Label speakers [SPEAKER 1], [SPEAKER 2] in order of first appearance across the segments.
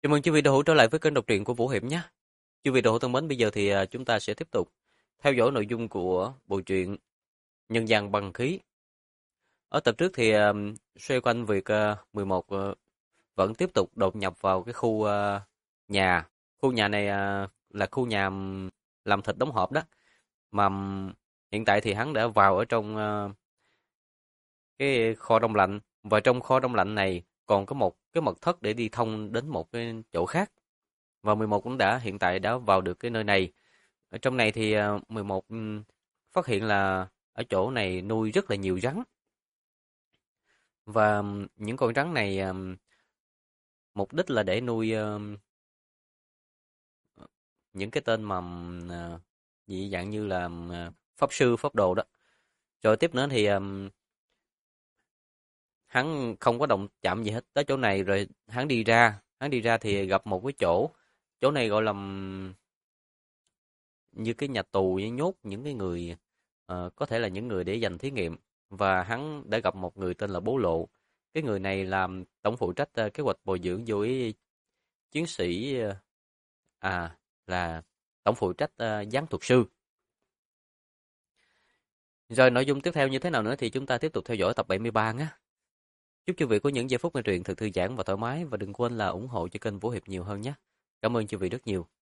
[SPEAKER 1] Chào mừng quý vị đã hữu trở lại với kênh đọc truyện của Vũ Hiệp nhé. Quý vị đã hữu thân mến, bây giờ thì chúng ta sẽ tiếp tục theo dõi nội dung của bộ truyện Nhân gian băng khí. Ở tập trước thì xoay quanh việc 11 vẫn tiếp tục đột nhập vào cái khu nhà. Khu nhà này là khu nhà làm thịt đóng hộp đó. Mà hiện tại thì hắn đã vào ở trong cái kho đông lạnh. Và trong kho đông lạnh này còn có một cái mật thất để đi thông đến một cái chỗ khác. Và 11 cũng hiện tại đã vào được cái nơi này. Ở trong này thì 11 phát hiện là ở chỗ này nuôi rất là nhiều rắn. Và những con rắn này mục đích là để nuôi những cái tên mà dị dạng như là pháp sư, pháp đồ đó. Rồi tiếp nữa thì hắn không có động chạm gì hết tới chỗ này, rồi hắn đi ra thì gặp một cái chỗ này gọi là như cái nhà tù với nhốt những cái người có thể là những người để dành thí nghiệm, và hắn đã gặp một người tên là Bố Lộ. Cái người này làm tổng phụ trách kế hoạch bồi dưỡng vô ý chiến sĩ, là tổng phụ trách gián thuật sư. Rồi nội dung tiếp theo như thế nào nữa thì chúng ta tiếp tục theo dõi tập 73 nhé. Chúc quý vị có những giây phút nghe truyện thật thư giãn và thoải mái, và đừng quên là ủng hộ cho kênh Vũ Hiệp nhiều hơn nhé. Cảm ơn quý vị rất nhiều.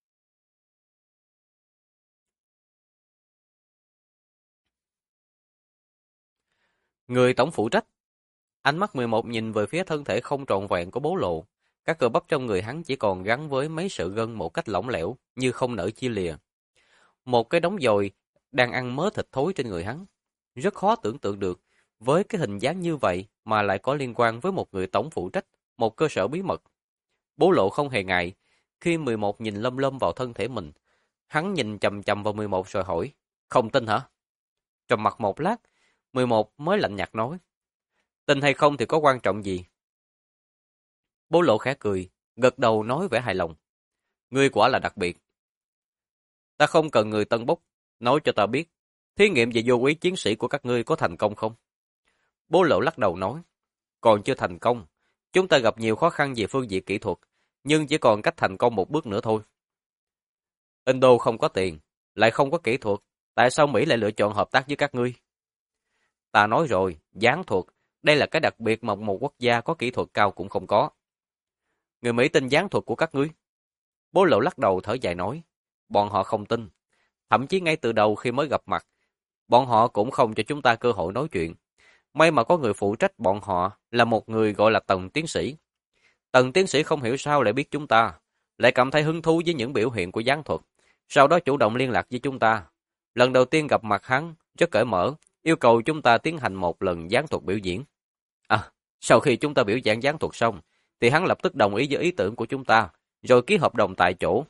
[SPEAKER 1] Người tổng phụ trách. Ánh mắt 11 nhìn về phía thân thể không trọn vẹn của Bố Lộ. Các cơ bắp trong người hắn chỉ còn gắn với mấy sợi gân một cách lỏng lẻo, như không nỡ chia lìa. Một cái đống dồi đang ăn mớ thịt thối trên người hắn. Rất khó tưởng tượng được, với cái hình dáng như vậy mà lại có liên quan với một người tổng phụ trách, một cơ sở bí mật. Bố Lộ không hề ngại, khi 11 nhìn lâm lâm vào thân thể mình. Hắn nhìn chầm chầm vào 11 rồi hỏi, không tin hả? Trầm mặc một lát, 11 mới lạnh nhạt nói, tin hay không thì có quan trọng gì? Bố Lộ khẽ cười, gật đầu nói vẻ hài lòng. Ngươi quả là đặc biệt. Ta không cần người tân bốc, nói cho ta biết, thí nghiệm về vô ý chiến sĩ của các ngươi có thành công không? Bố Lộ lắc đầu nói, còn chưa thành công. Chúng ta gặp nhiều khó khăn về phương diện kỹ thuật, nhưng chỉ còn cách thành công một bước nữa thôi. Indo không có tiền, lại không có kỹ thuật, tại sao Mỹ lại lựa chọn hợp tác với các ngươi? Ta nói rồi, gián thuật, đây là cái đặc biệt mà một quốc gia có kỹ thuật cao cũng không có. Người Mỹ tin gián thuật của các ngươi? Bố Lộ lắc đầu thở dài nói, bọn họ không tin. Thậm chí ngay từ đầu khi mới gặp mặt, bọn họ cũng không cho chúng ta cơ hội nói chuyện. May mà có người phụ trách bọn họ là một người gọi là Tần Tiến Sĩ. Tần Tiến Sĩ không hiểu sao lại biết chúng ta, lại cảm thấy hứng thú với những biểu hiện của gián thuật. Sau đó chủ động liên lạc với chúng ta. Lần đầu tiên gặp mặt hắn, rất cởi mở, yêu cầu chúng ta tiến hành một lần gián thuật biểu diễn. Sau khi chúng ta biểu diễn gián thuật xong, thì hắn lập tức đồng ý với ý tưởng của chúng ta, rồi ký hợp đồng tại chỗ.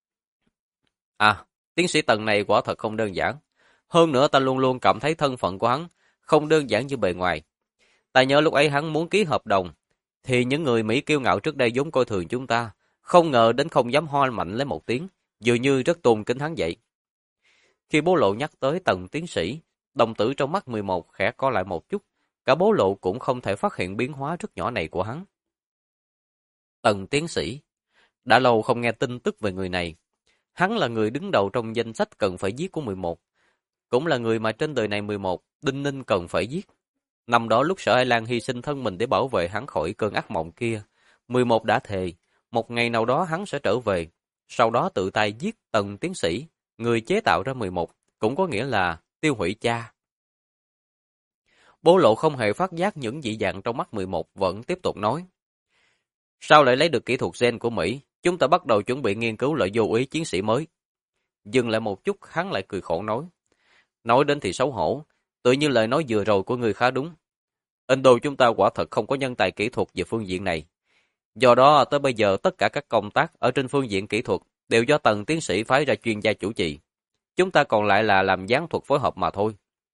[SPEAKER 1] Tiến sĩ Tần này quả thật không đơn giản. Hơn nữa ta luôn luôn cảm thấy thân phận của hắn không đơn giản như bề ngoài. Ta nhớ lúc ấy hắn muốn ký hợp đồng, thì những người Mỹ kiêu ngạo trước đây vốn coi thường chúng ta, không ngờ đến không dám ho mạnh lấy một tiếng, dường như rất tôn kính hắn vậy. Khi Bố Lộ nhắc tới Tần Tiến Sĩ, đồng tử trong mắt 11 khẽ co lại một chút, cả Bố Lộ cũng không thể phát hiện biến hóa rất nhỏ này của hắn. Tần Tiến Sĩ, đã lâu không nghe tin tức về người này. Hắn là người đứng đầu trong danh sách cần phải giết của 11. Cũng là người mà trên đời này 11, Đinh Ninh cần phải giết. Năm đó lúc Sở Ai Lan hy sinh thân mình để bảo vệ hắn khỏi cơn ác mộng kia, 11 đã thề, một ngày nào đó hắn sẽ trở về. Sau đó tự tay giết Tần Tiến Sĩ, người chế tạo ra 11, cũng có nghĩa là tiêu hủy cha. Bố Lộ không hề phát giác những dị dạng trong mắt 11, vẫn tiếp tục nói. Sao lại lấy được kỹ thuật gen của Mỹ? Chúng ta bắt đầu chuẩn bị nghiên cứu loại vô ý chiến sĩ mới. Dừng lại một chút, hắn lại cười khổ nói. Nói đến thì xấu hổ, tự như lời nói vừa rồi của người khá đúng. Indo chúng ta quả thật không có nhân tài kỹ thuật về phương diện này. Do đó tới bây giờ tất cả các công tác ở trên phương diện kỹ thuật đều do Tần Tiến Sĩ phái ra chuyên gia chủ trì. Chúng ta còn lại là làm gián thuật phối hợp mà thôi.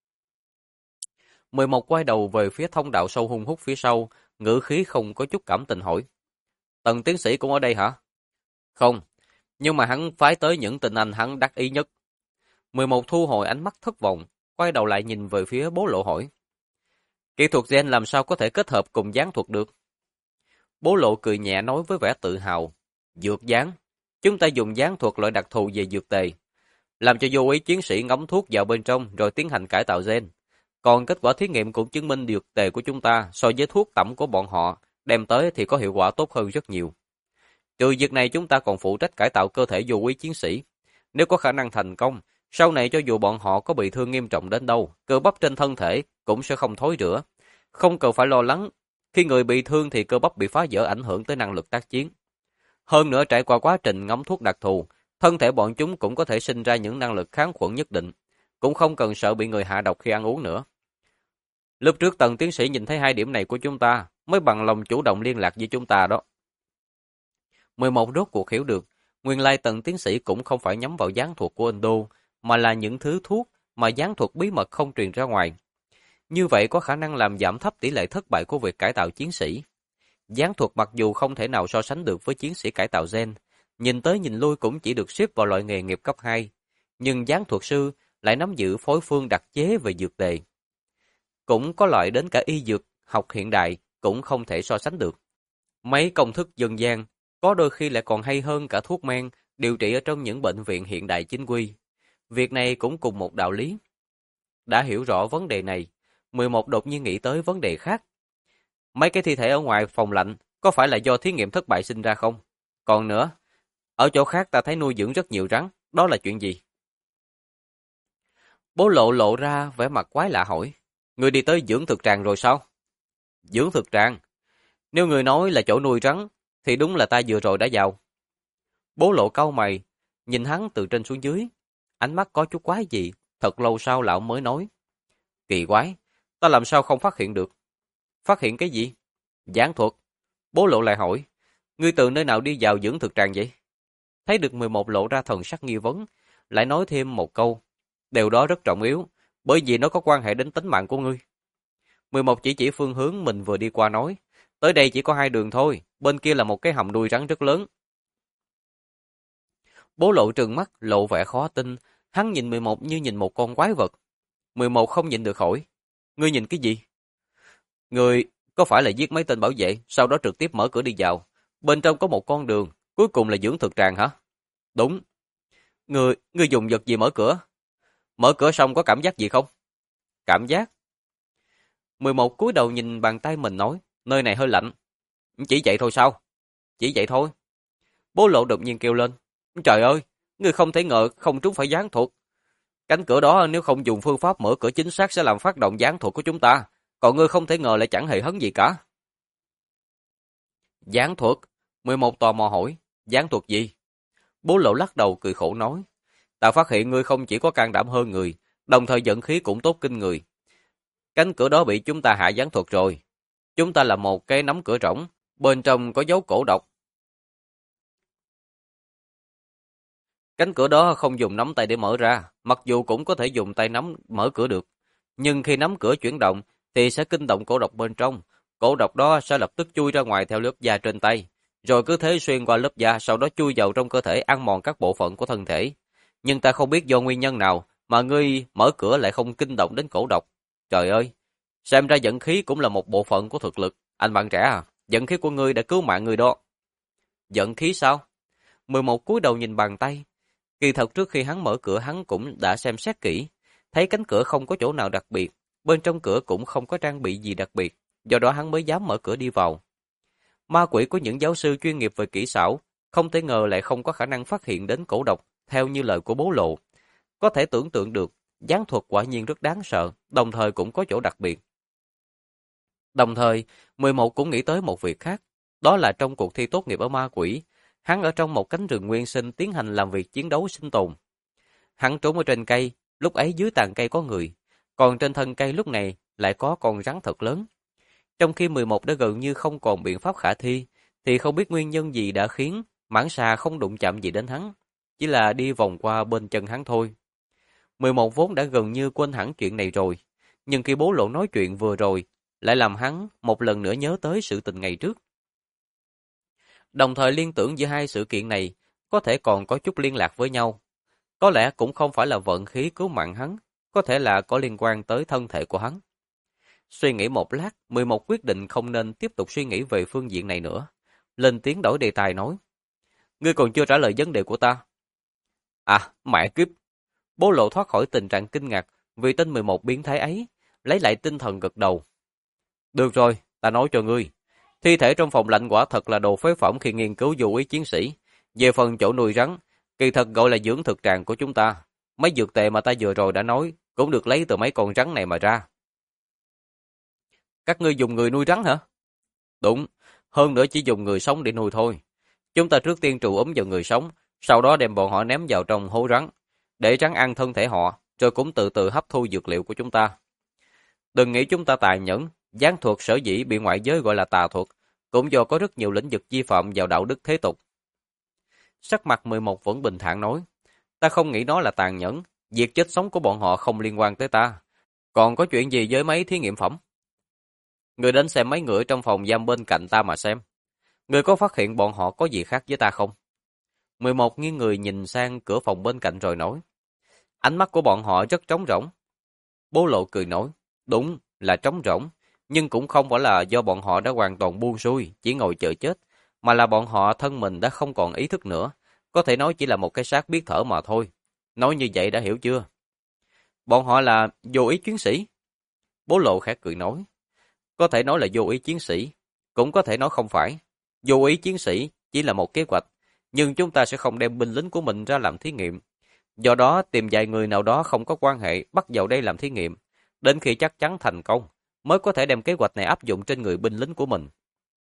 [SPEAKER 1] 11 quay đầu về phía thông đạo sâu hun hút phía sau, ngữ khí không có chút cảm tình hỏi. Tần Tiến Sĩ cũng ở đây hả? Không, nhưng mà hắn phái tới những tình anh hắn đắc ý nhất. 11 thu hồi ánh mắt thất vọng, quay đầu lại nhìn về phía Bố Lộ hỏi. Kỹ thuật gen làm sao có thể kết hợp cùng gián thuật được? Bố Lộ cười nhẹ nói với vẻ tự hào. Dược dán. Chúng ta dùng dán thuật loại đặc thù về dược tề, làm cho vô ý chiến sĩ ngấm thuốc vào bên trong rồi tiến hành cải tạo gen. Còn kết quả thí nghiệm cũng chứng minh dược tề của chúng ta so với thuốc tẩm của bọn họ đem tới thì có hiệu quả tốt hơn rất nhiều. Trừ việc này chúng ta còn phụ trách cải tạo cơ thể vô ý chiến sĩ. Nếu có khả năng thành công, sau này cho dù bọn họ có bị thương nghiêm trọng đến đâu, cơ bắp trên thân thể cũng sẽ không thối rữa. Không cần phải lo lắng, khi người bị thương thì cơ bắp bị phá vỡ ảnh hưởng tới năng lực tác chiến. Hơn nữa trải qua quá trình ngấm thuốc đặc thù, thân thể bọn chúng cũng có thể sinh ra những năng lực kháng khuẩn nhất định, cũng không cần sợ bị người hạ độc khi ăn uống nữa. Lúc trước Tần tiến sĩ nhìn thấy hai điểm này của chúng ta, mới bằng lòng chủ động liên lạc với chúng ta đó. 11 rốt cuộc hiểu được, nguyên lai Tần tiến sĩ cũng không phải nhắm vào gián thuật của Indo, mà là những thứ thuốc mà gián thuật bí mật không truyền ra ngoài. Như vậy có khả năng làm giảm thấp tỷ lệ thất bại của việc cải tạo chiến sĩ. Gián thuật mặc dù không thể nào so sánh được với chiến sĩ cải tạo gen, nhìn tới nhìn lui cũng chỉ được xếp vào loại nghề nghiệp cấp 2, nhưng gián thuật sư lại nắm giữ phối phương đặc chế về dược tề. Cũng có loại đến cả y dược, học hiện đại cũng không thể so sánh được. Mấy công thức dân gian có đôi khi lại còn hay hơn cả thuốc men điều trị ở trong những bệnh viện hiện đại chính quy. Việc này cũng cùng một đạo lý. Đã hiểu rõ vấn đề này, 11 đột nhiên nghĩ tới vấn đề khác. Mấy cái thi thể ở ngoài phòng lạnh có phải là do thí nghiệm thất bại sinh ra không? Còn nữa, ở chỗ khác ta thấy nuôi dưỡng rất nhiều rắn, đó là chuyện gì? Bố Lộ lộ ra vẻ mặt quái lạ hỏi, người đi tới dưỡng thực tràng rồi sao? Dưỡng thực tràng? Nếu người nói là chỗ nuôi rắn, thì đúng là ta vừa rồi đã vào. Bố Lộ cau mày, nhìn hắn từ trên xuống dưới, ánh mắt có chút quái dị, thật lâu sau lão mới nói. Kỳ quái, ta làm sao không phát hiện được? Phát hiện cái gì? Gián thuật. Bố Lộ lại hỏi, ngươi từ nơi nào đi vào dưỡng thực tràng vậy? Thấy được 11 lộ ra thần sắc nghi vấn, lại nói thêm một câu. Điều đó rất trọng yếu, bởi vì nó có quan hệ đến tính mạng của ngươi. 11 chỉ phương hướng mình vừa đi qua nói, tới đây chỉ có 2 đường thôi, bên kia là một cái hầm nuôi rắn rất lớn. Bố Lộ trừng mắt, lộ vẻ khó tin, hắn nhìn 11 như nhìn một con quái vật. 11 không nhịn được hỏi, ngươi nhìn cái gì? Ngươi có phải là giết mấy tên bảo vệ, sau đó trực tiếp mở cửa đi vào, bên trong có một con đường, cuối cùng là dưỡng thực tràng hả? Đúng. Ngươi dùng vật gì mở cửa? Mở cửa xong có cảm giác gì không? Cảm giác? 11 cúi đầu nhìn bàn tay mình nói, nơi này hơi lạnh. Chỉ vậy thôi sao? Chỉ vậy thôi. Bố Lộ đột nhiên kêu lên, trời ơi, ngươi không thể ngờ không trúng phải gián thuật. Cánh cửa đó nếu không dùng phương pháp mở cửa chính xác sẽ làm phát động gián thuật của chúng ta, còn ngươi không thể ngờ lại chẳng hề hấn gì cả. Gián thuật? 11 tò mò hỏi, gián thuật gì? Bố Lộ lắc đầu cười khổ nói, ta phát hiện ngươi không chỉ có can đảm hơn người, đồng thời vận khí cũng tốt kinh người. Cánh cửa đó bị chúng ta hạ gián thuật rồi. Chúng ta là một cái nắm cửa rỗng, bên trong có dấu cổ độc. Cánh cửa đó không dùng nắm tay để mở ra, mặc dù cũng có thể dùng tay nắm mở cửa được. Nhưng khi nắm cửa chuyển động, thì sẽ kinh động cổ độc bên trong. Cổ độc đó sẽ lập tức chui ra ngoài theo lớp da trên tay, rồi cứ thế xuyên qua lớp da, sau đó chui vào trong cơ thể ăn mòn các bộ phận của thân thể. Nhưng ta không biết do nguyên nhân nào mà ngươi mở cửa lại không kinh động đến cổ độc. Trời ơi, xem ra vận khí cũng là một bộ phận của thực lực. Anh bạn trẻ à, vận khí của ngươi đã cứu mạng người đó. Vận khí sao? 11 cúi đầu nhìn bàn tay. Kỳ thật trước khi hắn mở cửa hắn cũng đã xem xét kỹ, thấy cánh cửa không có chỗ nào đặc biệt, bên trong cửa cũng không có trang bị gì đặc biệt, do đó hắn mới dám mở cửa đi vào. Ma quỷ của những giáo sư chuyên nghiệp về kỹ xảo, không thể ngờ lại không có khả năng phát hiện đến cổ độc, theo như lời của Bố Lộ. Có thể tưởng tượng được, gián thuật quả nhiên rất đáng sợ, đồng thời cũng có chỗ đặc biệt. Đồng thời, 11 cũng nghĩ tới một việc khác, đó là trong cuộc thi tốt nghiệp ở ma quỷ, hắn ở trong một cánh rừng nguyên sinh tiến hành làm việc chiến đấu sinh tồn. Hắn trốn ở trên cây, lúc ấy dưới tàn cây có người, còn trên thân cây lúc này lại có con rắn thật lớn. Trong khi 11 đã gần như không còn biện pháp khả thi, thì không biết nguyên nhân gì đã khiến mãng xà không đụng chạm gì đến hắn, chỉ là đi vòng qua bên chân hắn thôi. 11 vốn đã gần như quên hẳn chuyện này rồi, nhưng khi Bố Lộ nói chuyện vừa rồi, lại làm hắn một lần nữa nhớ tới sự tình ngày trước. Đồng thời liên tưởng giữa hai sự kiện này, có thể còn có chút liên lạc với nhau. Có lẽ cũng không phải là vận khí cứu mạng hắn, có thể là có liên quan tới thân thể của hắn. Suy nghĩ một lát, 11 quyết định không nên tiếp tục suy nghĩ về phương diện này nữa. Lên tiếng đổi đề tài nói. Ngươi còn chưa trả lời vấn đề của ta. À, mẹ kiếp. Bố Lộ thoát khỏi tình trạng kinh ngạc vì tên 11 biến thái ấy, lấy lại tinh thần gật đầu. Được rồi, ta nói cho ngươi. Thi thể trong phòng lạnh quả thật là đồ phế phẩm khi nghiên cứu vô ý chiến sĩ. Về phần chỗ nuôi rắn, kỳ thật gọi là dưỡng thực tràng của chúng ta. Mấy dược tề mà ta vừa rồi đã nói, cũng được lấy từ mấy con rắn này mà ra. Các ngươi dùng người nuôi rắn hả? Đúng, hơn nữa chỉ dùng người sống để nuôi thôi. Chúng ta trước tiên trù ốm vào người sống, sau đó đem bọn họ ném vào trong hố rắn, để rắn ăn thân thể họ, rồi cũng từ từ hấp thu dược liệu của chúng ta. Đừng nghĩ chúng ta tàn nhẫn, gián thuật sở dĩ bị ngoại giới gọi là tà thuật, cũng do có rất nhiều lĩnh vực vi phạm vào đạo đức thế tục. Sắc mặt 11 vẫn bình thản nói, ta không nghĩ nó là tàn nhẫn, việc chết sống của bọn họ không liên quan tới ta. Còn có chuyện gì với mấy thí nghiệm phẩm? Người đến xem mấy người trong phòng giam bên cạnh ta mà xem. Người có phát hiện bọn họ có gì khác với ta không? 11 nghiêng người nhìn sang cửa phòng bên cạnh rồi nói. Ánh mắt của bọn họ rất trống rỗng. Bố Lộ cười nói, đúng là trống rỗng, nhưng cũng không phải là do bọn họ đã hoàn toàn buông xuôi, chỉ ngồi chờ chết, mà là bọn họ thân mình đã không còn ý thức nữa. Có thể nói chỉ là một cái xác biết thở mà thôi. Nói như vậy đã hiểu chưa? Bọn họ là vô ý chiến sĩ. Bố Lộ khẽ cười nói. Có thể nói là vô ý chiến sĩ, cũng có thể nói không phải. Vô ý chiến sĩ chỉ là một kế hoạch, nhưng chúng ta sẽ không đem binh lính của mình ra làm thí nghiệm. Do đó tìm vài người nào đó không có quan hệ bắt vào đây làm thí nghiệm, đến khi chắc chắn thành công mới có thể đem kế hoạch này áp dụng trên người binh lính của mình.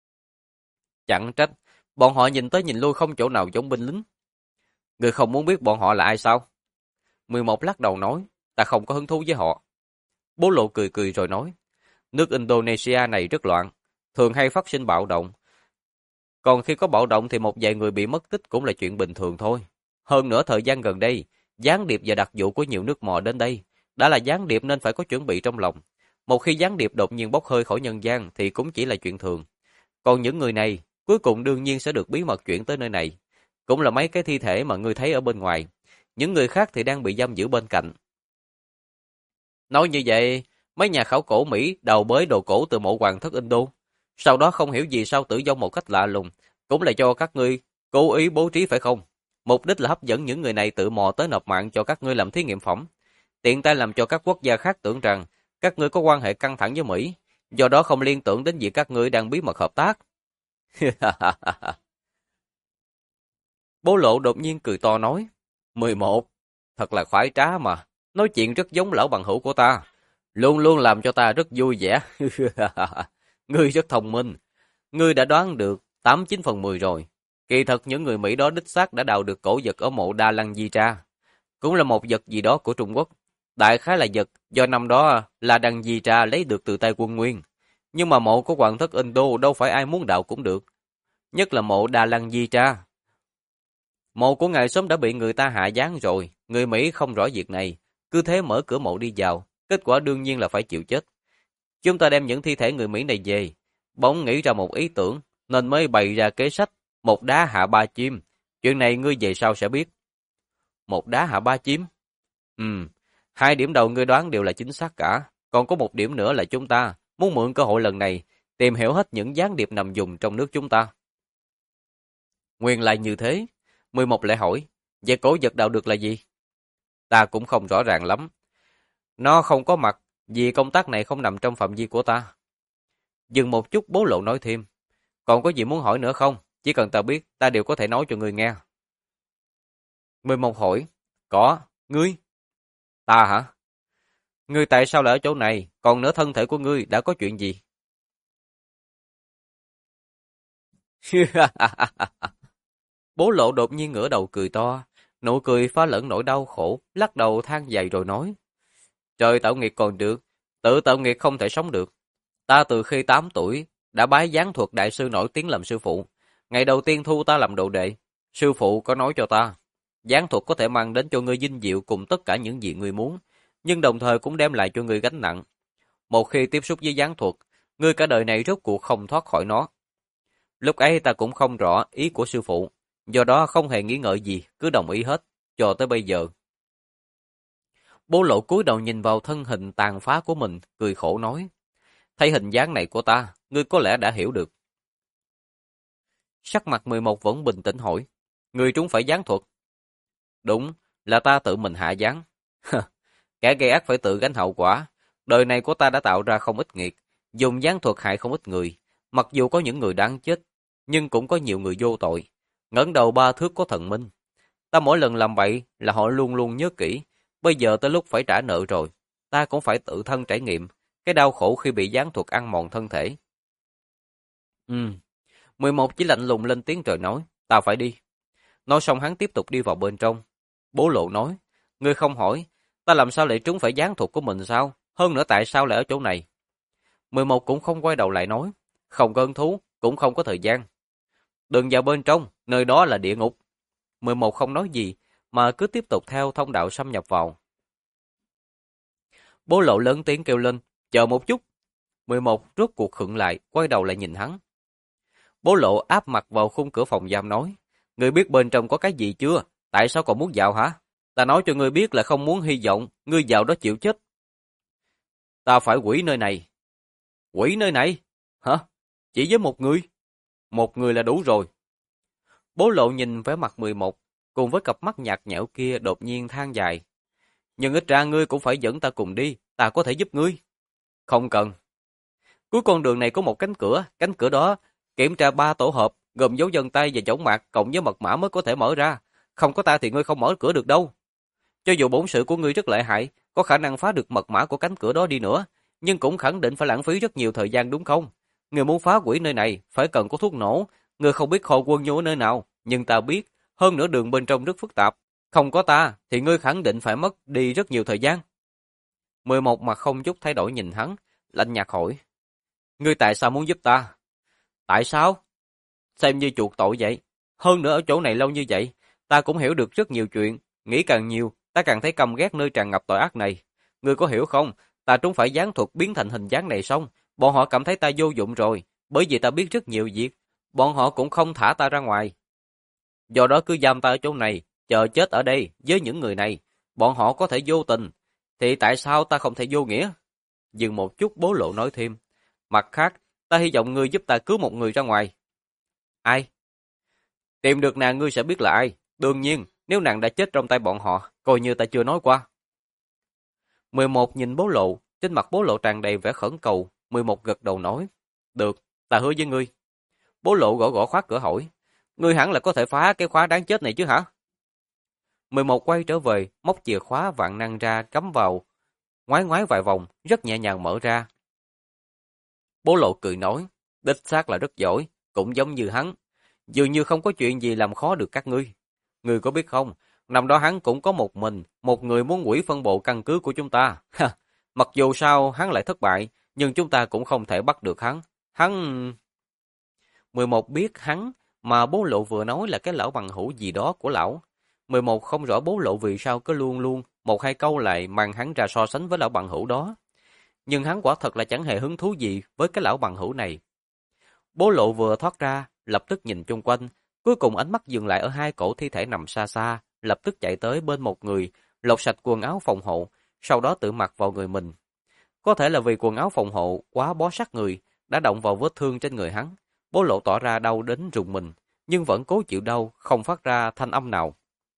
[SPEAKER 1] Chẳng trách, bọn họ nhìn tới nhìn lui không chỗ nào giống binh lính. Người không muốn biết bọn họ là ai sao? 11 lắc đầu nói, ta không có hứng thú với họ. Bố Lộ cười cười rồi nói, nước Indonesia này rất loạn, thường hay phát sinh bạo động. Còn khi có bạo động thì một vài người bị mất tích cũng là chuyện bình thường thôi. Hơn nữa thời gian gần đây, gián điệp và đặc vụ của nhiều nước mò đến đây. Đã là gián điệp nên phải có chuẩn bị trong lòng. Một khi gián điệp đột nhiên bốc hơi khỏi nhân gian thì cũng chỉ là chuyện thường. Còn những người này, cuối cùng đương nhiên sẽ được bí mật chuyển tới nơi này. Cũng là mấy cái thi thể mà ngươi thấy ở bên ngoài. Những người khác thì đang bị giam giữ bên cạnh. Nói như vậy, mấy nhà khảo cổ Mỹ đào bới đồ cổ từ mộ hoàng thất Indo. Sau đó không hiểu gì sao tử vong một cách lạ lùng. Cũng là cho các ngươi cố ý bố trí phải không? Mục đích là hấp dẫn những người này tự mò tới nộp mạng cho các ngươi làm thí nghiệm phẩm. Tiện tay làm cho các quốc gia khác tưởng rằng các ngươi có quan hệ căng thẳng với Mỹ. Do đó không liên tưởng đến việc các ngươi đang bí mật hợp tác. Bố Lộ đột nhiên cười to nói. 11. Thật là khoái trá mà. Nói chuyện rất giống lão bằng hữu của ta. Luôn luôn làm cho ta rất vui vẻ. Ngươi rất thông minh. Ngươi đã đoán được 89/10 rồi. Kỳ thật những người Mỹ đó đích xác đã đào được cổ vật ở mộ Đa Lăng Di Tra. Cũng là một vật gì đó của Trung Quốc. Đại khái là vật do năm đó là Đăng Di Tra lấy được từ tay quân Nguyên. Nhưng mà mộ của hoàng thất Indo đâu phải ai muốn đào cũng được. Nhất là mộ Đa Lăng Di Tra. Mộ của ngài sớm đã bị người ta hạ giáng rồi. Người Mỹ không rõ việc này. Cứ thế mở cửa mộ đi vào. Kết quả đương nhiên là phải chịu chết. Chúng ta đem những thi thể người Mỹ này về. Bỗng nghĩ ra một ý tưởng. Nên mới bày ra kế sách. Một đá hạ ba chim. Chuyện này ngươi về sau sẽ biết. Một đá hạ ba chim? Hai điểm đầu ngươi đoán đều là chính xác cả. Còn có một điểm nữa là chúng ta muốn mượn cơ hội lần này tìm hiểu hết những gián điệp nằm vùng trong nước chúng ta. Nguyên lại như thế. 11 lại hỏi, vậy cổ vật đào được là gì? Ta cũng không rõ ràng lắm. Nó không có mặt vì công tác này không nằm trong phạm vi của ta. Dừng một chút Bố Lộ nói thêm. Còn có gì muốn hỏi nữa không? Chỉ cần ta biết, ta đều có thể nói cho ngươi nghe. 11 hỏi, có, ngươi? Ta hả? Ngươi tại sao lại ở chỗ này? Còn nữa thân thể của ngươi đã có chuyện gì? Bố Lộ đột nhiên ngửa đầu cười to, nụ cười pha lẫn nỗi đau khổ, lắc đầu than dài rồi nói. Trời tạo nghiệt còn được, tự tạo nghiệt không thể sống được. Ta từ khi 8 tuổi, đã bái gián thuật đại sư nổi tiếng làm sư phụ. Ngày đầu tiên thu ta làm đồ đệ, sư phụ có nói cho ta, gián thuật có thể mang đến cho ngươi vinh diệu cùng tất cả những gì ngươi muốn, nhưng đồng thời cũng đem lại cho ngươi gánh nặng. Một khi tiếp xúc với gián thuật, ngươi cả đời này rốt cuộc không thoát khỏi nó. Lúc ấy ta cũng không rõ ý của sư phụ, do đó không hề nghĩ ngợi gì, cứ đồng ý hết, cho tới bây giờ. Bố Lộ cúi đầu nhìn vào thân hình tàn phá của mình, cười khổ nói, thấy hình dáng này của ta, ngươi có lẽ đã hiểu được. Sắc mặt 11 vẫn bình tĩnh hỏi, Ngươi trúng phải gián thuật. Đúng, là ta tự mình hạ gián. Kẻ gây ác phải tự gánh hậu quả. Đời này của ta đã tạo ra không ít nghiệt, dùng gián thuật hại không ít người. Mặc dù có những người đáng chết, nhưng cũng có nhiều người vô tội. Ngẩng đầu 3 thước có thần minh. Ta mỗi lần làm vậy là họ luôn luôn nhớ kỹ. Bây giờ tới lúc phải trả nợ rồi. Ta cũng phải tự thân trải nghiệm cái đau khổ khi bị gián thuật ăn mòn thân thể. 11 chỉ lạnh lùng lên tiếng rồi nói, ta phải đi. Nói xong hắn tiếp tục đi vào bên trong. Bố Lộ nói, ngươi không hỏi, ta làm sao lại trúng phải gián thuật của mình sao? Hơn nữa tại sao lại ở chỗ này? 11 cũng không quay đầu lại nói, không có hứng thú, cũng không có thời gian. Đừng vào bên trong, nơi đó là địa ngục. 11 không nói gì, mà cứ tiếp tục theo thông đạo xâm nhập vào. Bố Lộ lớn tiếng kêu lên, chờ một chút. 11 rốt cuộc khựng lại, quay đầu lại nhìn hắn. Bố Lộ áp mặt vào khung cửa phòng giam nói, ngươi biết bên trong có cái gì chưa? Tại sao còn muốn vào hả? Ta nói cho ngươi biết là không muốn hy vọng, ngươi vào đó chịu chết. Ta phải quỷ nơi này. Quỷ nơi này? Hả? Chỉ với một người? Một người là đủ rồi. Bố Lộ nhìn vẻ mặt 11, cùng với cặp mắt nhạt nhẽo kia đột nhiên than dài. Nhưng ít ra ngươi cũng phải dẫn ta cùng đi, ta có thể giúp ngươi. Không cần. Cuối con đường này có một cánh cửa đó kiểm tra 3 tổ hợp, gồm dấu vân tay và chổng mạc cộng với mật mã mới có thể mở ra. Không có ta thì ngươi không mở cửa được đâu. Cho dù bổn sự của ngươi rất lợi hại, có khả năng phá được mật mã của cánh cửa đó đi nữa, nhưng cũng khẳng định phải lãng phí rất nhiều thời gian đúng không? Ngươi muốn phá hủy nơi này, phải cần có thuốc nổ. Ngươi không biết kho quân nhu ở nơi nào, nhưng ta biết, hơn nữa đường bên trong rất phức tạp. Không có ta, thì ngươi khẳng định phải mất đi rất nhiều thời gian. 11 mặt không chút thay đổi nhìn hắn, lạnh nhạt hỏi. Ngươi tại sao muốn giúp ta? Tại sao? Xem như chuộc tội vậy. Hơn nữa ở chỗ này lâu như vậy, ta cũng hiểu được rất nhiều chuyện. Nghĩ càng nhiều, ta càng thấy căm ghét nơi tràn ngập tội ác này. Ngươi có hiểu không? Ta trúng phải gián thuật biến thành hình dáng này xong, bọn họ cảm thấy ta vô dụng rồi. Bởi vì ta biết rất nhiều việc, bọn họ cũng không thả ta ra ngoài. Do đó cứ giam ta ở chỗ này, chờ chết ở đây với những người này. Bọn họ có thể vô tình, thì tại sao ta không thể vô nghĩa? Dừng một chút Bố Lộ nói thêm. Mặt khác, ta hy vọng ngươi giúp ta cứu một người ra ngoài. Ai? Tìm được nàng ngươi sẽ biết là ai. Đương nhiên, nếu nàng đã chết trong tay bọn họ, coi như ta chưa nói qua. 11 nhìn Bố Lộ, trên mặt Bố Lộ tràn đầy vẻ khẩn cầu. 11 gật đầu nói. Được, ta hứa với ngươi. Bố Lộ gõ gõ khóa cửa hỏi. Ngươi hẳn là có thể phá cái khóa đáng chết này chứ hả? 11 quay trở về, móc chìa khóa vạn năng ra cắm vào. Ngoái ngoái vài vòng, rất nhẹ nhàng mở ra. Bố Lộ cười nói. Đích xác là rất giỏi, cũng giống như hắn. Dường như không có chuyện gì làm khó được các ngươi. Ngươi có biết không, năm đó hắn cũng có một mình, một người muốn hủy phân bộ căn cứ của chúng ta. Mặc dù sao hắn lại thất bại, nhưng chúng ta cũng không thể bắt được hắn. Hắn... 11 biết hắn, mà Bố Lộ vừa nói là cái lão bằng hữu gì đó của lão. 11 không rõ Bố Lộ vì sao cứ luôn luôn một hai câu lại mang hắn ra so sánh với lão bằng hữu đó. Nhưng hắn quả thật là chẳng hề hứng thú gì với cái lão bằng hữu này. Bố Lộ vừa thoát ra, lập tức nhìn chung quanh, cuối cùng ánh mắt dừng lại ở hai cổ thi thể nằm xa xa, lập tức chạy tới bên một người, lột sạch quần áo phòng hộ, sau đó tự mặc vào người mình. Có thể là vì quần áo phòng hộ quá bó sát người, đã động vào vết thương trên người hắn. Bố Lộ tỏ ra đau đến rùng mình, nhưng vẫn cố chịu đau, không phát ra thanh âm nào.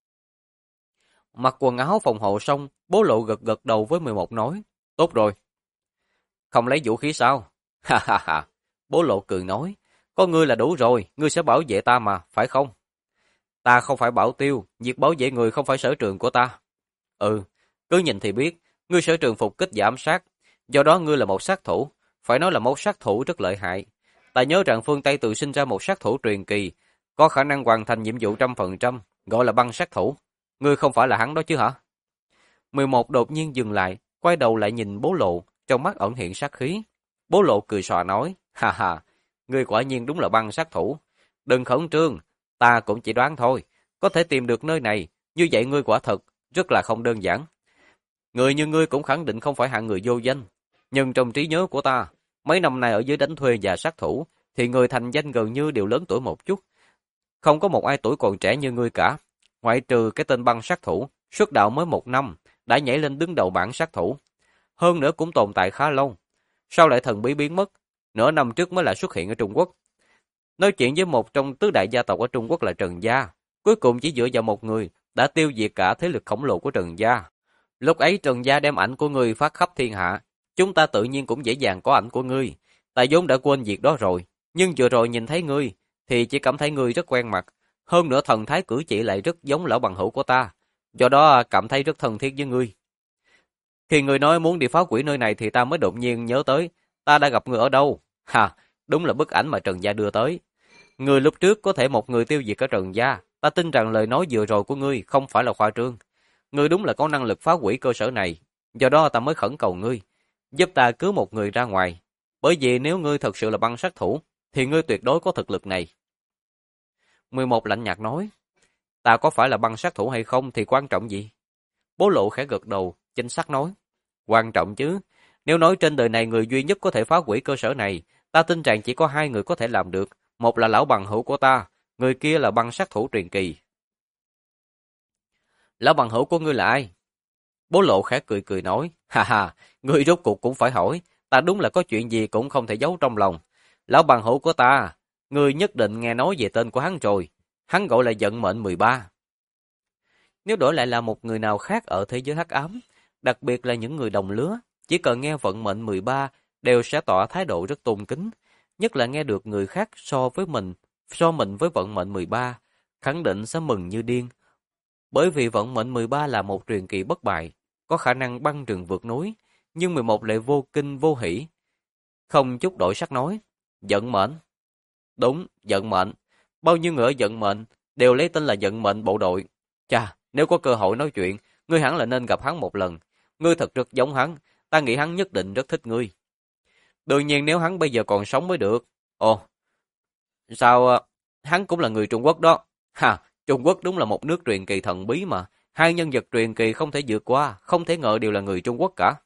[SPEAKER 1] Mặc quần áo phòng hộ xong, Bố Lộ gật gật đầu với 11 nói, tốt rồi. Không lấy vũ khí sao? Ha ha ha. Bố Lộ cười nói, có ngươi là đủ rồi, ngươi sẽ bảo vệ ta mà, phải không? Ta không phải bảo tiêu, việc bảo vệ người không phải sở trường của ta. Ừ, cứ nhìn thì biết, ngươi sở trường phục kích và ám sát, do đó ngươi là một sát thủ, phải nói là một sát thủ rất lợi hại. Ta nhớ rằng phương Tây tự sinh ra một sát thủ truyền kỳ, có khả năng hoàn thành nhiệm vụ 100%, gọi là băng sát thủ. Ngươi không phải là hắn đó chứ hả? 11 đột nhiên dừng lại, quay đầu lại nhìn Bố Lộ, trong mắt ẩn hiện sát khí. Bố Lộ cười xòa nói, ha ha, ngươi quả nhiên đúng là băng sát thủ. Đừng khẩn trương, ta cũng chỉ đoán thôi, có thể tìm được nơi này, như vậy ngươi quả thật, rất là không đơn giản. Người như ngươi cũng khẳng định không phải hạng người vô danh, nhưng trong trí nhớ của ta, mấy năm nay ở dưới đánh thuê và sát thủ, thì người thành danh gần như đều lớn tuổi một chút. Không có một ai tuổi còn trẻ như ngươi cả, ngoại trừ cái tên băng sát thủ, xuất đạo mới 1 năm, đã nhảy lên đứng đầu bảng sát thủ. Hơn nữa cũng tồn tại khá lâu. Sao lại thần bí biến mất? Nửa năm trước mới lại xuất hiện ở Trung Quốc. Nói chuyện với một trong tứ đại gia tộc ở Trung Quốc là Trần Gia. Cuối cùng chỉ dựa vào một người đã tiêu diệt cả thế lực khổng lồ của Trần gia. Lúc ấy Trần gia đem ảnh của ngươi phát khắp thiên hạ, chúng ta tự nhiên cũng dễ dàng có ảnh của ngươi. Ta vốn đã quên việc đó rồi, nhưng vừa rồi nhìn thấy ngươi thì chỉ cảm thấy ngươi rất quen mặt, hơn nữa thần thái cử chỉ lại rất giống lão bằng hữu của ta, do đó cảm thấy rất thân thiết với ngươi. Khi ngươi nói muốn đi phá hủy nơi này thì ta mới đột nhiên nhớ tới, ta đã gặp ngươi ở đâu? Ha, đúng là bức ảnh mà Trần gia đưa tới. Ngươi lúc trước có thể một người tiêu diệt cả Trần gia, ta tin rằng lời nói vừa rồi của ngươi không phải là khoa trương. Ngươi đúng là có năng lực phá hủy cơ sở này, do đó ta mới khẩn cầu ngươi, giúp ta cứu một người ra ngoài. Bởi vì nếu ngươi thật sự là băng sát thủ, thì ngươi tuyệt đối có thực lực này. 11 lạnh nhạt nói, ta có phải là băng sát thủ hay không thì quan trọng gì? Bố Lộ khẽ gật đầu, chính xác nói, quan trọng chứ. Nếu nói trên đời này người duy nhất có thể phá hủy cơ sở này, ta tin rằng chỉ có hai người có thể làm được. Một là lão bằng hữu của ta, người kia là băng sát thủ truyền kỳ. Lão bằng hữu của ngươi là ai? Bố Lộ khẽ cười cười nói, ha ha, ngươi rốt cuộc cũng phải hỏi, ta đúng là có chuyện gì cũng không thể giấu trong lòng. Lão bằng hữu của ta, ngươi nhất định nghe nói về tên của hắn rồi, hắn gọi là Vận Mệnh 13. Nếu đổi lại là một người nào khác ở thế giới hắc ám, đặc biệt là những người đồng lứa, chỉ cần nghe Vận Mệnh 13 đều sẽ tỏ thái độ rất tôn kính, nhất là nghe được người khác so mình với Vận Mệnh 13, khẳng định sẽ mừng như điên. Bởi vì Vận Mệnh 13 là một truyền kỳ bất bại, có khả năng băng rừng vượt núi, nhưng 11 lại vô kinh vô hỉ. Không chút đổi sắc nói, Vận Mệnh. Đúng, Vận Mệnh. Bao nhiêu người ở Vận Mệnh đều lấy tên là Vận Mệnh bộ đội. Chà, nếu có cơ hội nói chuyện, ngươi hẳn là nên gặp hắn một lần. Ngươi thật rất giống hắn, ta nghĩ hắn nhất định rất thích ngươi. Đương nhiên nếu hắn bây giờ còn sống mới được. Ồ, sao hắn cũng là người Trung Quốc đó. Ha, Trung Quốc đúng là một nước truyền kỳ thần bí mà. Hai nhân vật truyền kỳ không thể vượt qua, không thể ngờ đều là người Trung Quốc cả.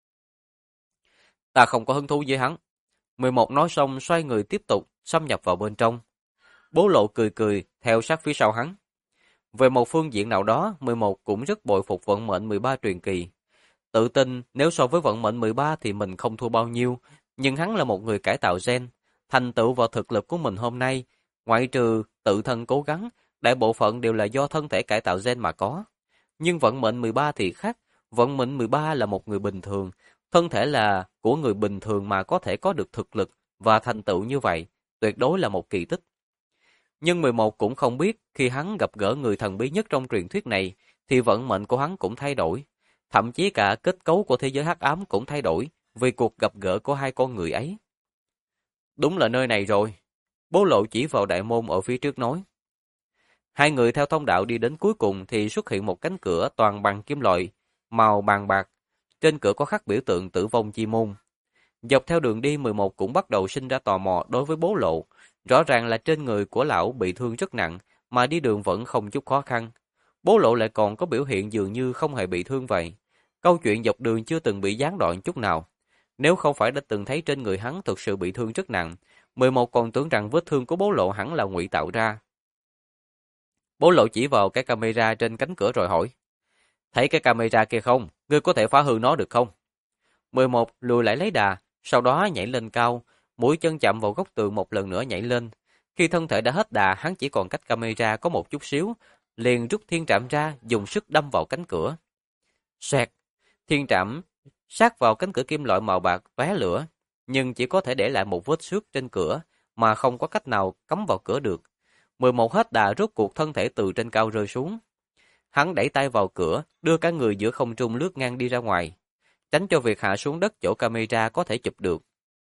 [SPEAKER 1] Ta không có hứng thú với hắn. 11 nói xong xoay người tiếp tục xâm nhập vào bên trong. Bố Lộ cười cười theo sát phía sau hắn. Về một phương diện nào đó, 11 cũng rất bội phục Vận Mệnh 13 truyền kỳ. Tự tin nếu so với Vận Mệnh 13 thì mình không thua bao nhiêu, nhưng hắn là một người cải tạo gen, thành tựu vào thực lực của mình hôm nay, ngoại trừ tự thân cố gắng, đại bộ phận đều là do thân thể cải tạo gen mà có. Nhưng Vận Mệnh 13 thì khác, Vận Mệnh 13 là một người bình thường, thân thể là của người bình thường mà có thể có được thực lực và thành tựu như vậy, tuyệt đối là một kỳ tích. Nhưng 11 cũng không biết khi hắn gặp gỡ người thần bí nhất trong truyền thuyết này thì vận mệnh của hắn cũng thay đổi. Thậm chí cả kết cấu của thế giới hắc ám cũng thay đổi vì cuộc gặp gỡ của hai con người ấy. Đúng là nơi này rồi. Bố Lộ chỉ vào đại môn ở phía trước nói. Hai người theo thông đạo đi đến cuối cùng thì xuất hiện một cánh cửa toàn bằng kim loại, màu vàng bạc. Trên cửa có khắc biểu tượng tử vong chi môn. Dọc theo đường đi 11 cũng bắt đầu sinh ra tò mò đối với Bố Lộ. Rõ ràng là trên người của lão bị thương rất nặng, mà đi đường vẫn không chút khó khăn. Bố Lộ lại còn có biểu hiện dường như không hề bị thương vậy. Câu chuyện dọc đường chưa từng bị gián đoạn chút nào. Nếu không phải đã từng thấy trên người hắn thực sự bị thương rất nặng, 11 còn tưởng rằng vết thương của Bố Lộ hẳn là ngụy tạo ra. Bố Lộ chỉ vào cái camera trên cánh cửa rồi hỏi. Thấy cái camera kia không? Ngươi có thể phá hư nó được không? 11 lùi lại lấy đà, sau đó nhảy lên cao, mũi chân chạm vào góc tường một lần nữa nhảy lên. Khi thân thể đã hết đà, hắn chỉ còn cách camera có một chút xíu, liền rút thiên trảm ra, dùng sức đâm vào cánh cửa. Xoẹt! Thiên trảm sát vào cánh cửa kim loại màu bạc tóe lửa, nhưng chỉ có thể để lại một vết xước trên cửa, mà không có cách nào cắm vào cửa được. 11 hết đà rốt cuộc thân thể từ trên cao rơi xuống. Hắn đẩy tay vào cửa, đưa cả người giữa không trung lướt ngang đi ra ngoài, tránh cho việc hạ xuống đất chỗ camera có thể chụp được.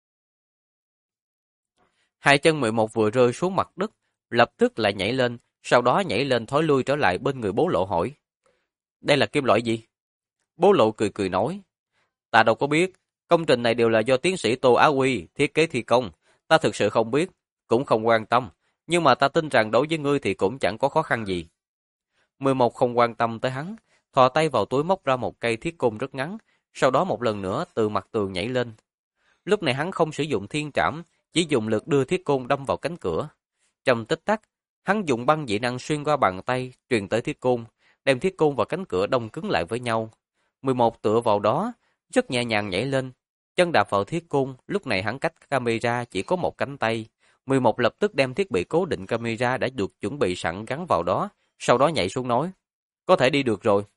[SPEAKER 1] Hai chân 11 vừa rơi xuống mặt đất, lập tức lại nhảy lên, sau đó nhảy lên thối lui trở lại bên người Bố Lộ hỏi. Đây là kim loại gì? Bố Lộ cười cười nói. Ta đâu có biết, công trình này đều là do tiến sĩ Tô Á Quy thiết kế thi công, ta thực sự không biết, cũng không quan tâm, nhưng mà ta tin rằng đối với ngươi thì cũng chẳng có khó khăn gì. 11 không quan tâm tới hắn, thò tay vào túi móc ra một cây thiết côn rất ngắn, sau đó một lần nữa từ mặt tường nhảy lên. Lúc này hắn không sử dụng thiên trảm, chỉ dùng lực đưa thiết côn đâm vào cánh cửa. Trong tích tắc, hắn dùng băng dị năng xuyên qua bàn tay, truyền tới thiết côn, đem thiết côn và cánh cửa đông cứng lại với nhau. 11 tựa vào đó, rất nhẹ nhàng nhảy lên, chân đạp vào thiết côn, lúc này hắn cách camera chỉ có một cánh tay. 11 lập tức đem thiết bị cố định camera đã được chuẩn bị sẵn gắn vào đó, sau đó nhảy xuống nói, có thể đi được rồi.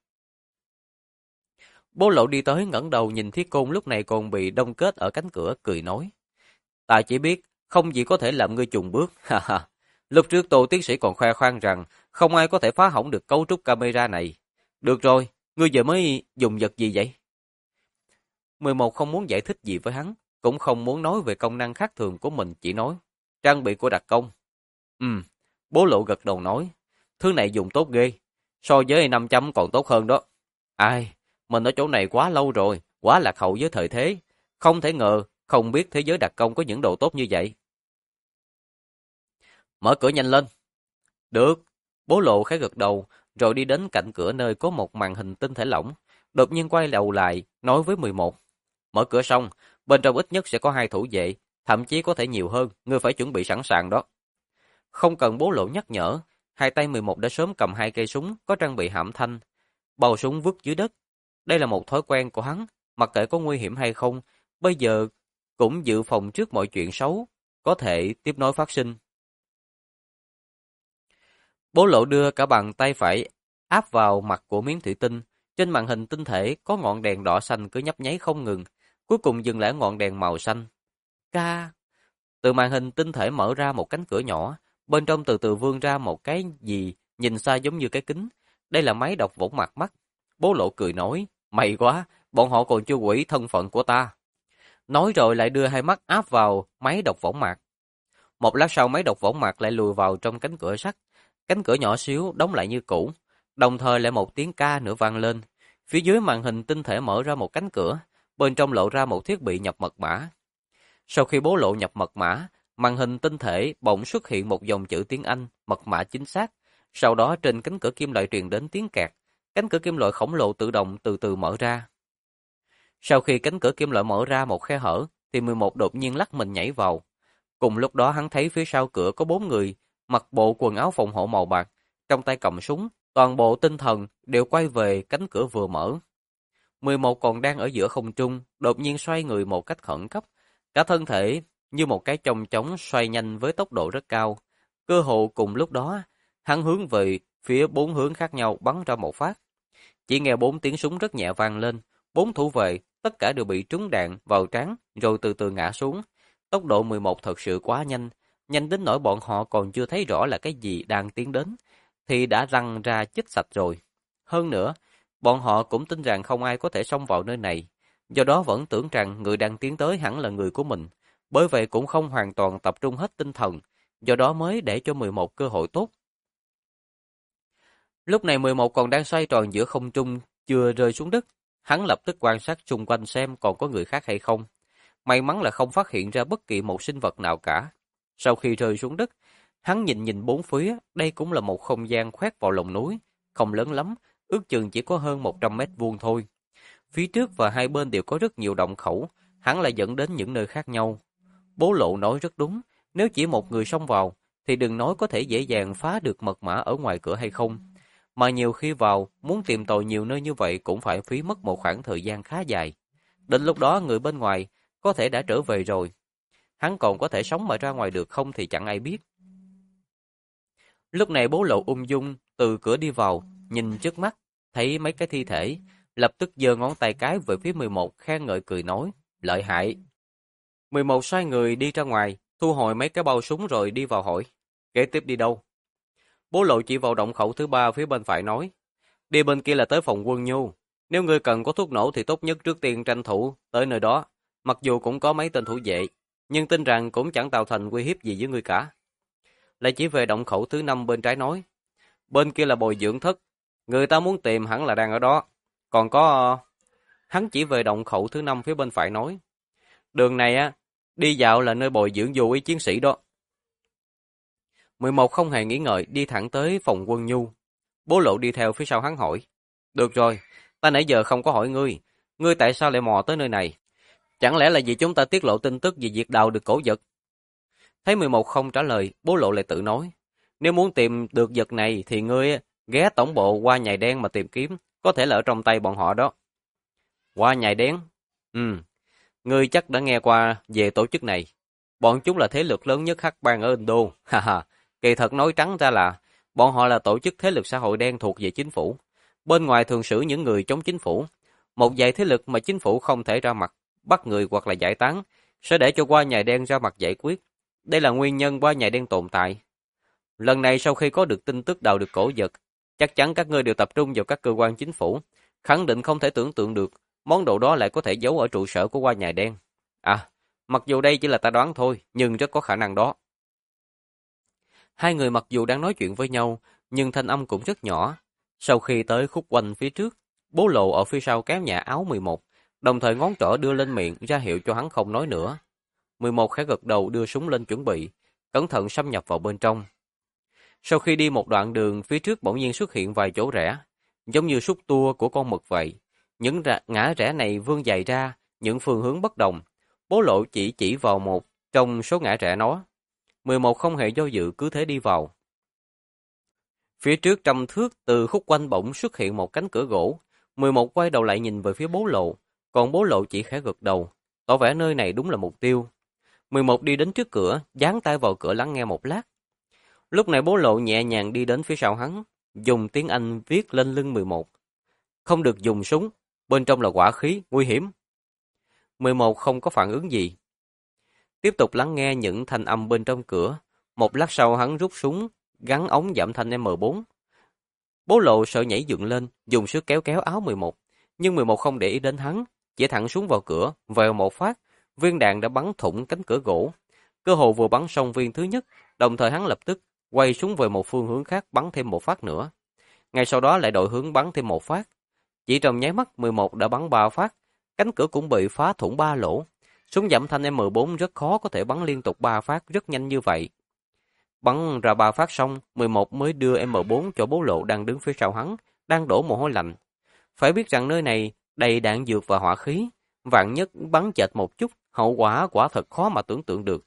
[SPEAKER 1] Bố Lộ đi tới ngẩng đầu nhìn Thiết Côn lúc này còn bị đông kết ở cánh cửa, cười nói, ta chỉ biết, không gì có thể làm ngươi chùn bước, ha ha. Lúc trước Tô tiến sĩ còn khoe khoang rằng không ai có thể phá hỏng được cấu trúc camera này. Được rồi, ngươi giờ mới dùng vật gì vậy? 11 không muốn giải thích gì với hắn, cũng không muốn nói về công năng khác thường của mình, chỉ nói, trang bị của đặc công. Bố Lộ gật đầu nói, thứ này dùng tốt ghê, so với 500 còn tốt hơn đó. Ai, mình ở chỗ này quá lâu rồi, quá lạc hậu với thời thế, không thể ngờ, không biết thế giới đặc công có những đồ tốt như vậy. Mở cửa nhanh lên. Được, Bố Lộ khẽ gật đầu, rồi đi đến cạnh cửa nơi có một màn hình tinh thể lỏng, đột nhiên quay đầu lại, nói với 11. Mở cửa xong, bên trong ít nhất sẽ có 2 thủ vệ, thậm chí có thể nhiều hơn, ngươi phải chuẩn bị sẵn sàng đó. Không cần Bố Lộ nhắc nhở, hai tay 11 đã sớm cầm 2 cây súng có trang bị hãm thanh, bầu súng vứt dưới đất. Đây là một thói quen của hắn, mặc kệ có nguy hiểm hay không, bây giờ cũng dự phòng trước mọi chuyện xấu, có thể tiếp nối phát sinh. Bố Lộ đưa cả bàn tay phải áp vào mặt của miếng thủy tinh, trên màn hình tinh thể có ngọn đèn đỏ xanh cứ nhấp nháy không ngừng, cuối cùng dừng lại ngọn đèn màu xanh. Ca! Từ màn hình tinh thể mở ra một cánh cửa nhỏ, bên trong từ từ vươn ra một cái gì nhìn xa giống như cái kính. Đây là máy đọc võng mạc mắt. Bố Lộ cười nói, may quá, bọn họ còn chưa quỷ thân phận của ta. Nói rồi lại đưa hai mắt áp vào máy đọc võng mạc. Một lát sau máy đọc võng mạc lại lùi vào trong cánh cửa sắt. Cánh cửa nhỏ xíu đóng lại như cũ, đồng thời lại một tiếng ca nữa vang lên. Phía dưới màn hình tinh thể mở ra một cánh cửa, bên trong lộ ra một thiết bị nhập mật mã. Sau khi Bố Lộ nhập mật mã, màn hình tinh thể bỗng xuất hiện một dòng chữ tiếng Anh, mật mã chính xác. Sau đó trên cánh cửa kim loại truyền đến tiếng kẹt, cánh cửa kim loại khổng lồ tự động từ từ mở ra. Sau khi cánh cửa kim loại mở ra một khe hở, thì 11 đột nhiên lắc mình nhảy vào. Cùng lúc đó hắn thấy phía sau cửa có 4 người, mặc bộ quần áo phòng hộ màu bạc, trong tay cầm súng, toàn bộ tinh thần đều quay về cánh cửa vừa mở. 11 còn đang ở giữa không trung, đột nhiên xoay người một cách khẩn cấp, cả thân thể như một cái chong chóng xoay nhanh với tốc độ rất cao. Cơ hồ cùng lúc đó, hắn hướng về phía 4 hướng khác nhau bắn ra một phát. Chỉ nghe 4 tiếng súng rất nhẹ vang lên, 4 thủ vệ tất cả đều bị trúng đạn vào trán rồi từ từ ngã xuống. Tốc độ 11 thật sự quá nhanh, nhanh đến nỗi bọn họ còn chưa thấy rõ là cái gì đang tiến đến, thì đã răng ra chích sạch rồi. Hơn nữa, bọn họ cũng tin rằng không ai có thể xông vào nơi này, do đó vẫn tưởng rằng người đang tiến tới hẳn là người của mình, bởi vậy cũng không hoàn toàn tập trung hết tinh thần, do đó mới để cho 11 cơ hội tốt. Lúc này 11 còn đang xoay tròn giữa không trung, chưa rơi xuống đất, hắn lập tức quan sát xung quanh xem còn có người khác hay không. May mắn là không phát hiện ra bất kỳ một sinh vật nào cả. Sau khi rơi xuống đất, hắn nhìn nhìn bốn phía, đây cũng là một không gian khoét vào lòng núi, không lớn lắm, ước chừng chỉ có hơn 100 mét vuông thôi. Phía trước và hai bên đều có rất nhiều động khẩu, hắn lại dẫn đến những nơi khác nhau. Bố Lộ nói rất đúng, nếu chỉ một người xông vào, thì đừng nói có thể dễ dàng phá được mật mã ở ngoài cửa hay không. Mà nhiều khi vào, muốn tìm tòi nhiều nơi như vậy cũng phải phí mất một khoảng thời gian khá dài. Đến lúc đó người bên ngoài có thể đã trở về rồi. Hắn còn có thể sống mà ra ngoài được không thì chẳng ai biết. Lúc này Bố Lộ ung dung từ cửa đi vào, nhìn trước mắt, thấy mấy cái thi thể, lập tức giơ ngón tay cái về phía 11 khen ngợi cười nói, lợi hại. 11 xoay người đi ra ngoài, thu hồi mấy cái bao súng rồi đi vào hỏi, kế tiếp đi đâu? Bố Lộ chỉ vào động khẩu thứ 3 phía bên phải nói, đi bên kia là tới phòng Quân Nhu, nếu ngươi cần có thuốc nổ thì tốt nhất trước tiên tranh thủ tới nơi đó, mặc dù cũng có mấy tên thủ vệ, nhưng tin rằng cũng chẳng tạo thành uy hiếp gì với ngươi cả. Lại chỉ về động khẩu thứ 5 bên trái nói, bên kia là bồi dưỡng thất, người ta muốn tìm hẳn là đang ở đó, còn có... Hắn chỉ về động khẩu thứ 5 phía bên phải nói, đường này á, đi dạo là nơi bồi dưỡng vô ý chiến sĩ đó. 11 không hề nghĩ ngợi đi thẳng tới phòng Quân Nhu. Bố Lộ đi theo phía sau hắn hỏi, được rồi, ta nãy giờ không có hỏi ngươi tại sao lại mò tới nơi này? Chẳng lẽ là vì chúng ta tiết lộ tin tức về việc đào được cổ vật? Thấy 11 không trả lời, Bố Lộ lại tự nói, nếu muốn tìm được vật này thì ngươi ghé tổng bộ qua Nhài Đen mà tìm kiếm, có thể là ở trong tay bọn họ đó. Qua Nhài Đen? Ngươi chắc đã nghe qua về tổ chức này. Bọn chúng là thế lực lớn nhất hắc bang ở Indo. Kỳ thật nói trắng ra là Bọn họ là tổ chức thế lực xã hội đen thuộc về chính phủ. Bên ngoài thường xử những người chống chính phủ. Một vài thế lực mà chính phủ không thể ra mặt, bắt người hoặc là giải tán, sẽ để cho qua nhài đen ra mặt giải quyết. Đây là nguyên nhân qua nhài đen tồn tại. Lần này sau khi có được tin tức đào được cổ vật, chắc chắn các ngươi đều tập trung vào các cơ quan chính phủ. Khẳng định không thể tưởng tượng được, món đồ đó lại có thể giấu ở trụ sở của qua nhài đen. À, mặc dù đây chỉ là ta đoán thôi, nhưng rất có khả năng đó. Hai người mặc dù đang nói chuyện với nhau, nhưng thanh âm cũng rất nhỏ. Sau khi tới khúc quanh phía trước, Bố Lộ ở phía sau kéo nhả áo 11, đồng thời ngón trỏ đưa lên miệng ra hiệu cho hắn không nói nữa. 11 khẽ gật đầu đưa súng lên chuẩn bị, cẩn thận xâm nhập vào bên trong. Sau khi đi một đoạn đường, phía trước bỗng nhiên xuất hiện vài chỗ rẽ, giống như xúc tua của con mực vậy. Những ngã rẽ này vươn dài ra, những phương hướng bất đồng. Bố Lộ chỉ vào một trong số ngã rẽ nó. 11 không hề do dự cứ thế đi vào. Phía trước trăm thước từ khúc quanh bỗng xuất hiện một cánh cửa gỗ. 11 quay đầu lại nhìn về phía Bố Lộ, còn Bố Lộ chỉ khẽ gật đầu, tỏ vẻ nơi này đúng là mục tiêu. 11 đi đến trước cửa, dán tay vào cửa lắng nghe một lát. Lúc này Bố Lộ nhẹ nhàng đi đến phía sau hắn, dùng tiếng Anh viết lên lưng 11. Không được dùng súng, bên trong là hỏa khí, nguy hiểm. 11 không có phản ứng gì. Tiếp tục lắng nghe những thanh âm bên trong cửa. Một lát sau hắn rút súng, gắn ống giảm thanh M4. Bố Lộ sợ nhảy dựng lên, dùng sức kéo kéo áo 11. Nhưng 11 không để ý đến hắn, chỉ thẳng xuống vào cửa, vèo một phát, viên đạn đã bắn thủng cánh cửa gỗ. Cơ hồ vừa bắn xong viên thứ nhất, đồng thời hắn lập tức quay súng về một phương hướng khác bắn thêm một phát nữa. Ngay sau đó lại đổi hướng bắn thêm một phát. Chỉ trong nháy mắt 11 đã bắn 3 phát, cánh cửa cũng bị phá thủng 3 lỗ. Súng giảm thanh M4 rất khó có thể bắn liên tục 3 phát rất nhanh như vậy. Bắn ra 3 phát xong, 11 mới đưa M4 cho Bố Lộ đang đứng phía sau hắn, đang đổ mồ hôi lạnh. Phải biết rằng nơi này đầy đạn dược và hỏa khí, vạn nhất bắn chệch một chút, hậu quả quả thật khó mà tưởng tượng được.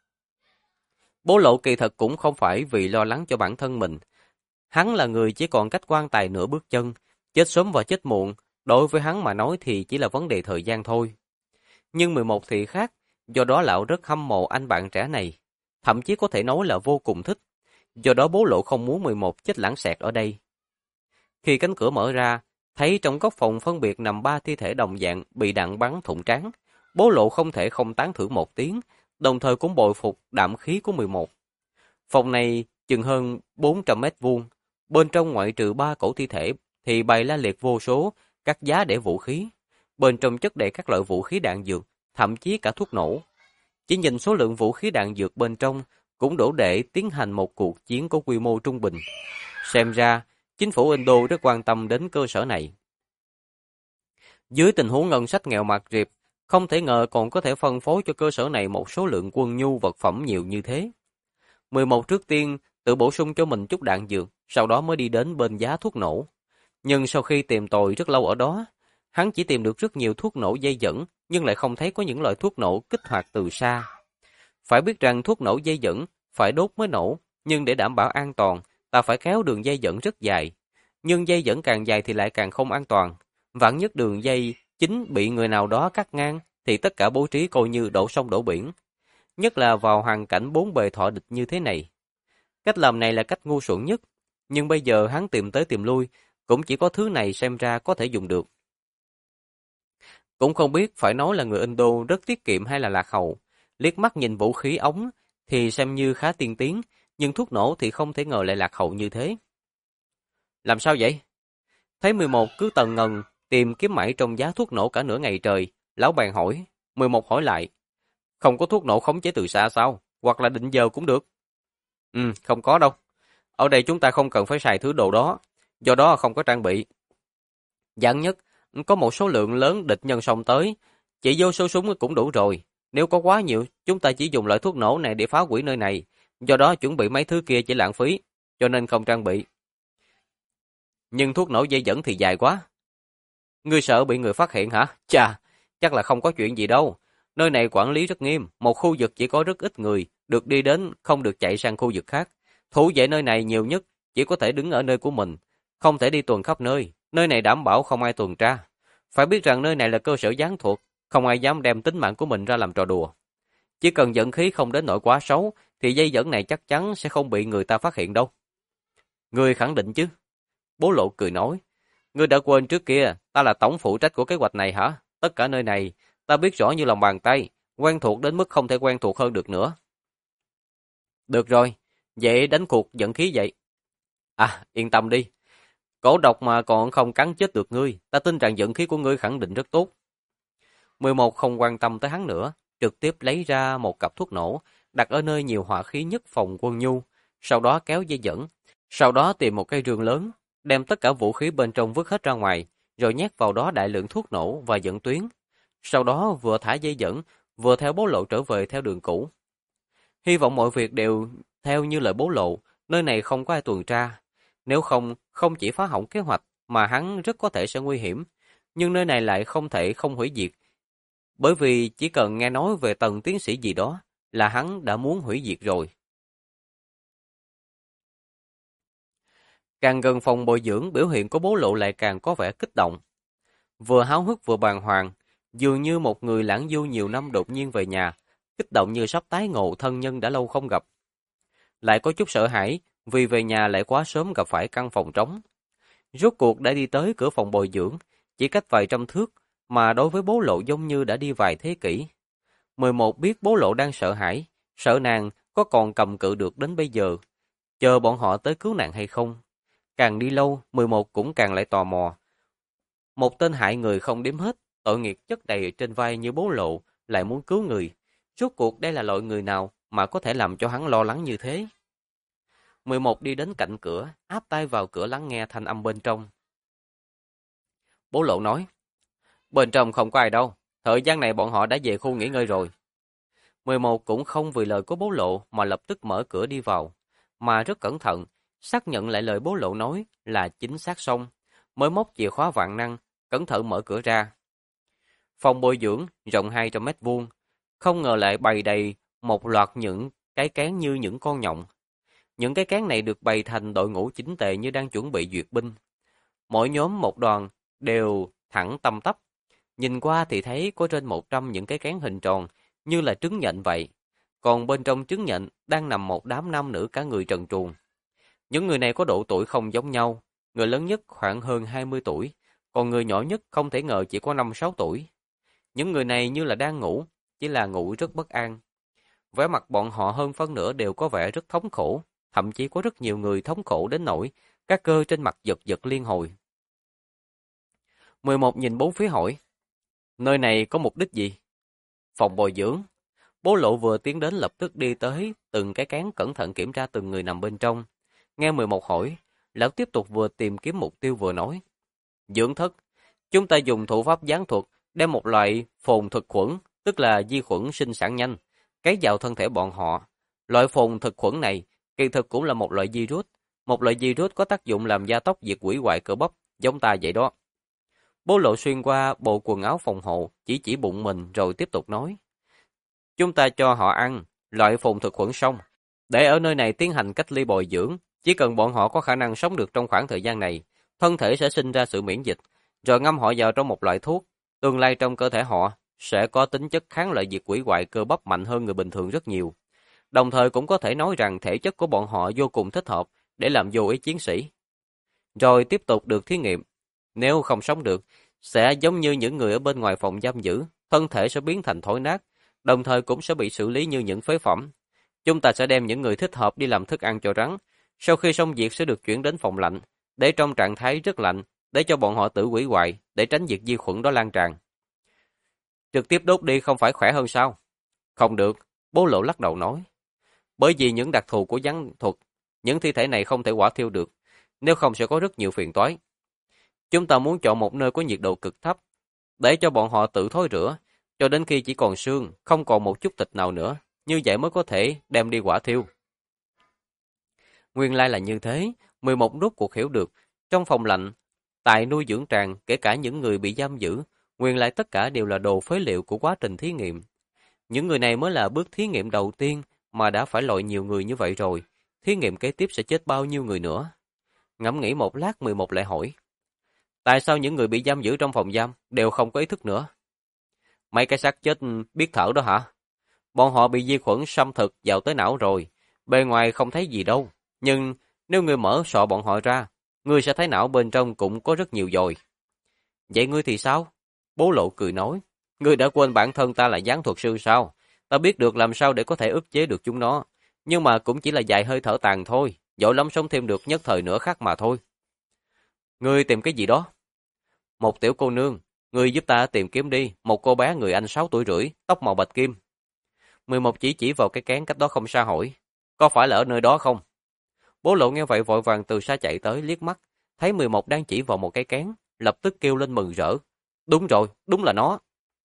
[SPEAKER 1] Bố Lộ kỳ thật cũng không phải vì lo lắng cho bản thân mình. Hắn là người chỉ còn cách quan tài nửa bước chân, chết sớm và chết muộn, đối với hắn mà nói thì chỉ là vấn đề thời gian thôi. Nhưng 11 thì khác, do đó lão rất hâm mộ anh bạn trẻ này, thậm chí có thể nói là vô cùng thích. Do đó Bố Lộ không muốn 11 chết lãng xẹt ở đây. Khi cánh cửa mở ra, thấy trong góc phòng phân biệt nằm 3 thi thể đồng dạng bị đạn bắn thủng trán, Bố Lộ không thể không tán thưởng một tiếng, đồng thời cũng bội phục đạm khí của 11. Phòng này chừng hơn 400 mét vuông, bên trong ngoại trừ 3 cổ thi thể thì bày la liệt vô số các giá để vũ khí. Bên trong chất đầy các loại vũ khí đạn dược, thậm chí cả thuốc nổ. Chỉ nhìn số lượng vũ khí đạn dược bên trong cũng đủ để tiến hành một cuộc chiến có quy mô trung bình. Xem ra, chính phủ Indo rất quan tâm đến cơ sở này. Dưới tình huống ngân sách nghèo mạt rịp, không thể ngờ còn có thể phân phối cho cơ sở này một số lượng quân nhu vật phẩm nhiều như thế. 11 trước tiên tự bổ sung cho mình chút đạn dược, sau đó mới đi đến bên giá thuốc nổ. Nhưng sau khi tìm tòi rất lâu ở đó, hắn chỉ tìm được rất nhiều thuốc nổ dây dẫn, nhưng lại không thấy có những loại thuốc nổ kích hoạt từ xa. Phải biết rằng thuốc nổ dây dẫn phải đốt mới nổ, nhưng để đảm bảo an toàn, ta phải kéo đường dây dẫn rất dài. Nhưng dây dẫn càng dài thì lại càng không an toàn. Vạn nhất đường dây chính bị người nào đó cắt ngang, thì tất cả bố trí coi như đổ sông đổ biển. Nhất là vào hoàn cảnh bốn bề thọ địch như thế này. Cách làm này là cách ngu xuẩn nhất, nhưng bây giờ hắn tìm tới tìm lui, cũng chỉ có thứ này xem ra có thể dùng được. Cũng không biết phải nói là người Indo rất tiết kiệm hay là lạc hậu. Liếc mắt nhìn vũ khí ống thì xem như khá tiên tiến, nhưng thuốc nổ thì không thể ngờ lại lạc hậu như thế. Làm sao vậy? Thấy 11 cứ tần ngần tìm kiếm mãi trong giá thuốc nổ cả nửa ngày trời, lão bèn hỏi. 11 hỏi lại. Không có thuốc nổ khống chế từ xa sao? Hoặc là định giờ cũng được. Không có đâu. Ở đây chúng ta không cần phải xài thứ đồ đó, do đó không có trang bị. Dạng nhất, có một số lượng lớn địch nhân xông tới, chỉ vô số súng cũng đủ rồi. Nếu có quá nhiều, chúng ta chỉ dùng loại thuốc nổ này để phá hủy nơi này, do đó chuẩn bị mấy thứ kia chỉ lãng phí, cho nên không trang bị. Nhưng thuốc nổ dây dẫn thì dài quá. Ngươi sợ bị người phát hiện hả? Chà, chắc là không có chuyện gì đâu. Nơi này quản lý rất nghiêm, một khu vực chỉ có rất ít người, được đi đến, không được chạy sang khu vực khác. Thủ vệ nơi này nhiều nhất, chỉ có thể đứng ở nơi của mình, không thể đi tuần khắp nơi. Nơi này đảm bảo không ai tuần tra. Phải biết rằng nơi này là cơ sở gián thuộc, không ai dám đem tính mạng của mình ra làm trò đùa. Chỉ cần dẫn khí không đến nỗi quá xấu, thì dây dẫn này chắc chắn sẽ không bị người ta phát hiện đâu. Ngươi khẳng định chứ? Bố Lộ cười nói. Ngươi đã quên trước kia, ta là tổng phụ trách của kế hoạch này hả? Tất cả nơi này, ta biết rõ như lòng bàn tay, quen thuộc đến mức không thể quen thuộc hơn được nữa. Được rồi, vậy đánh cuộc dẫn khí vậy. À, yên tâm đi. Cổ độc mà còn không cắn chết được ngươi, ta tin rằng dẫn khí của ngươi khẳng định rất tốt. 11 không quan tâm tới hắn nữa, trực tiếp lấy ra một cặp thuốc nổ, đặt ở nơi nhiều hỏa khí nhất phòng Quân Nhu, sau đó kéo dây dẫn, sau đó tìm một cây rương lớn, đem tất cả vũ khí bên trong vứt hết ra ngoài, rồi nhét vào đó đại lượng thuốc nổ và dẫn tuyến. Sau đó vừa thả dây dẫn, vừa theo Bố Lộ trở về theo đường cũ. Hy vọng mọi việc đều theo như lời Bố Lộ, nơi này không có ai tuần tra. Nếu không, không chỉ phá hỏng kế hoạch, mà hắn rất có thể sẽ nguy hiểm. Nhưng nơi này lại không thể không hủy diệt. Bởi vì chỉ cần nghe nói về Tần tiến sĩ gì đó, là hắn đã muốn hủy diệt rồi. Càng gần phòng bồi dưỡng, biểu hiện của Bố Lộ lại càng có vẻ kích động. Vừa háo hức vừa bàng hoàng, dường như một người lãng du nhiều năm đột nhiên về nhà, kích động như sắp tái ngộ thân nhân đã lâu không gặp. Lại có chút sợ hãi, vì về nhà lại quá sớm gặp phải căn phòng trống. Rốt cuộc đã đi tới cửa phòng bồi dưỡng, chỉ cách vài trăm thước, mà đối với Bố Lộ giống như đã đi vài thế kỷ. 11 biết Bố Lộ đang sợ hãi, sợ nàng có còn cầm cự được đến bây giờ, chờ bọn họ tới cứu nàng hay không. Càng đi lâu, 11 cũng càng lại tò mò. Một tên hại người không đếm hết, tội nghiệp chất đầy trên vai như Bố Lộ, lại muốn cứu người. Rốt cuộc đây là loại người nào mà có thể làm cho hắn lo lắng như thế? 11 đi đến cạnh cửa, áp tay vào cửa lắng nghe thanh âm bên trong. Bố Lộ nói, bên trong không có ai đâu, thời gian này bọn họ đã về khu nghỉ ngơi rồi. 11 cũng không vì lời của Bố Lộ mà lập tức mở cửa đi vào, mà rất cẩn thận, xác nhận lại lời Bố Lộ nói là chính xác xong, mới móc chìa khóa vạn năng, cẩn thận mở cửa ra. Phòng bồi dưỡng rộng 200 mét vuông, không ngờ lại bày đầy một loạt những cái cán như những con nhộng. Những cái cán này được bày thành đội ngũ chỉnh tề như đang chuẩn bị duyệt binh. Mỗi nhóm một đoàn đều thẳng tăm tắp. Nhìn qua thì thấy có trên 100 những cái cán hình tròn như là trứng nhện vậy. Còn bên trong trứng nhện đang nằm một đám nam nữ cả người trần truồng. Những người này có độ tuổi không giống nhau. Người lớn nhất khoảng hơn 20 tuổi, còn người nhỏ nhất không thể ngờ chỉ có 5-6 tuổi. Những người này như là đang ngủ, chỉ là ngủ rất bất an. Vẻ mặt bọn họ hơn phân nửa đều có vẻ rất thống khổ, thậm chí có rất nhiều người thống khổ đến nỗi các cơ trên mặt giật giật liên hồi. 11 nhìn bốn phía hỏi, nơi này có mục đích gì? Phòng bồi dưỡng. Bố Lộ vừa tiến đến lập tức đi tới từng cái cán cẩn thận kiểm tra từng người nằm bên trong. Nghe 11 hỏi, lão tiếp tục vừa tìm kiếm mục tiêu vừa nói. Dưỡng thất, chúng ta dùng thủ pháp gián thuật đem một loại phồn thực khuẩn, tức là vi khuẩn sinh sản nhanh, cấy vào thân thể bọn họ. Loại phồn thực khuẩn này kỳ thực cũng là một loại virus. Một loại virus có tác dụng làm gia tốc diệt hủy hoại cơ bắp, giống ta vậy đó. Bố Lộ xuyên qua bộ quần áo phòng hộ, chỉ bụng mình rồi tiếp tục nói. Chúng ta cho họ ăn loại phồn thực khuẩn xong, để ở nơi này tiến hành cách ly bồi dưỡng. Chỉ cần bọn họ có khả năng sống được trong khoảng thời gian này, thân thể sẽ sinh ra sự miễn dịch, rồi ngâm họ vào trong một loại thuốc. Tương lai trong cơ thể họ sẽ có tính chất kháng lại diệt hủy hoại cơ bắp mạnh hơn người bình thường rất nhiều. Đồng thời cũng có thể nói rằng thể chất của bọn họ vô cùng thích hợp để làm vô ý chiến sĩ. Rồi tiếp tục được thí nghiệm. Nếu không sống được, sẽ giống như những người ở bên ngoài phòng giam giữ, thân thể sẽ biến thành thối nát, đồng thời cũng sẽ bị xử lý như những phế phẩm. Chúng ta sẽ đem những người thích hợp đi làm thức ăn cho rắn, sau khi xong việc sẽ được chuyển đến phòng lạnh, để trong trạng thái rất lạnh, để cho bọn họ tự hủy hoại, để tránh việc vi khuẩn đó lan tràn. Trực tiếp đốt đi không phải khỏe hơn sao? Không được, Bố Lộ lắc đầu nói. Bởi vì những đặc thù của gián thuật, những thi thể này không thể hỏa thiêu được, nếu không sẽ có rất nhiều phiền toái. Chúng ta muốn chọn một nơi có nhiệt độ cực thấp, để cho bọn họ tự thối rữa, cho đến khi chỉ còn xương, không còn một chút thịt nào nữa, như vậy mới có thể đem đi hỏa thiêu. Nguyên lai là như thế, 11 rốt cuộc hiểu được, trong phòng lạnh, tại nuôi dưỡng tràng, kể cả những người bị giam giữ, nguyên lai tất cả đều là đồ phế liệu của quá trình thí nghiệm. Những người này mới là bước thí nghiệm đầu tiên mà đã phải loại nhiều người như vậy rồi, thí nghiệm kế tiếp sẽ chết bao nhiêu người nữa. Ngẫm nghĩ một lát 11 lại hỏi, tại sao những người bị giam giữ trong phòng giam đều không có ý thức nữa? Mấy cái xác chết biết thở đó hả? Bọn họ bị vi khuẩn xâm thực vào tới não rồi, bề ngoài không thấy gì đâu, nhưng Nếu ngươi mở sọ bọn họ ra, ngươi sẽ thấy não bên trong cũng có rất nhiều dồi. Vậy ngươi thì sao? Bố Lộ cười nói. Ngươi đã quên bản thân ta là gián thuật sư sao? Ta biết được làm sao để có thể ức chế được chúng nó. Nhưng mà cũng chỉ là vài hơi thở tàn thôi. Giỏi lắm sống thêm được nhất thời nửa khắc mà thôi. Ngươi tìm cái gì đó? Một tiểu cô nương. Ngươi giúp ta tìm kiếm đi. Một cô bé người Anh 6 tuổi rưỡi, tóc màu bạch kim. 11 chỉ vào cái kén cách đó không xa hỏi. Có phải là ở nơi đó không? Bố Lộ nghe vậy vội vàng từ xa chạy tới liếc mắt. Thấy 11 đang chỉ vào một cái kén. Lập tức kêu lên mừng rỡ. Đúng rồi, đúng là nó.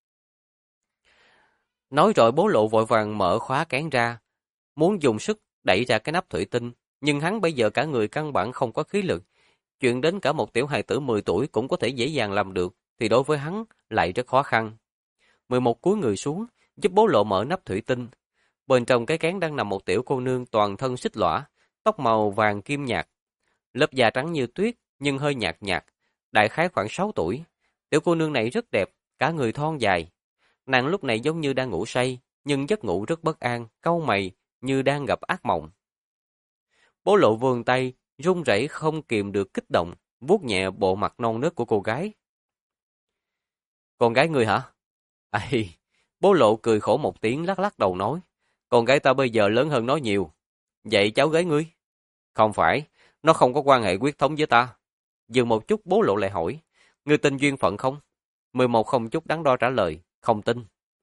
[SPEAKER 1] Nói rồi Bố Lộ vội vàng mở khóa kén ra. Muốn dùng sức đẩy ra cái nắp thủy tinh. Nhưng hắn bây giờ cả người căn bản không có khí lực. Chuyện đến cả một tiểu hài tử 10 tuổi cũng có thể dễ dàng làm được. Thì đối với hắn lại rất khó khăn. 11 cúi người xuống, giúp Bố Lộ mở nắp thủy tinh. Bên trong cái kén đang nằm một tiểu cô nương toàn thân xích lõa, tóc màu vàng kim nhạt. Lớp da trắng như tuyết nhưng hơi nhạt nhạt, đại khái khoảng 6 tuổi. Tiểu cô nương này rất đẹp, cả người thon dài. Nàng lúc này giống như đang ngủ say, nhưng giấc ngủ rất bất an, cau mày như đang gặp ác mộng. Bố Lộ vươn tay, run rẩy không kìm được kích động, vuốt nhẹ bộ mặt non nớt của cô gái. Con gái ngươi hả? Ây, Bố Lộ cười khổ một tiếng lắc lắc đầu nói. Con gái ta bây giờ lớn hơn nó nhiều. Vậy cháu gái ngươi? Không phải, nó không có quan hệ huyết thống với ta. Dừng một chút Bố Lộ lại hỏi. Ngươi tin duyên phận không? 11 không chút đắn đo trả lời. Không tin.